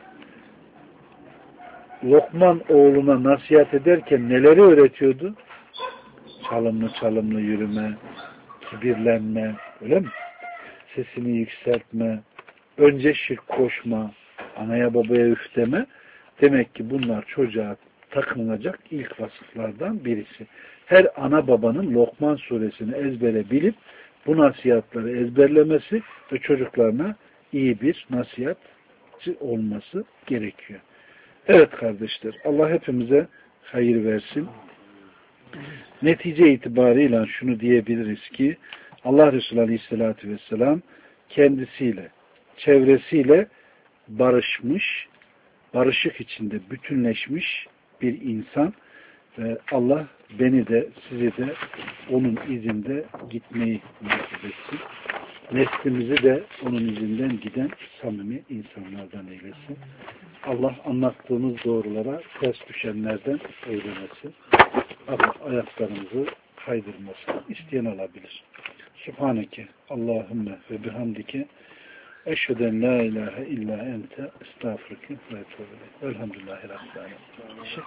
[SPEAKER 1] Lokman oğluna nasihat ederken neleri öğretiyordu? Çalımlı yürüme, kibirlenme, öyle mi? Sesini yükseltme, önce şirk koşma, anaya babaya üf deme. Demek ki bunlar çocuğa takınılacak ilk vasıflardan birisi. Her ana babanın Lokman suresini ezbere bilip bu nasihatları ezberlemesi ve çocuklarına iyi bir nasihatçı olması gerekiyor. Evet kardeşler, Allah hepimize hayır versin. Netice itibarıyla şunu diyebiliriz ki Allah Resulü Aleyhisselatü Vesselam kendisiyle, çevresiyle barışmış, barışık içinde bütünleşmiş bir insan ve Allah beni de sizi de onun izinde gitmeyi nasip etsin. Neslimizi de onun izinden giden samimi insanlardan eylesin. Allah anlattığımız doğrulara ters düşenlerden eylemesin. Ayaklarımızı kaydırmasın. İsteyen alabilir. Subhaneke Allahümme ve bihamdike eşheden la ilahe illa ente estağfurke ve etûbü ileyk. Elhamdülillahi Rabbil âlemin.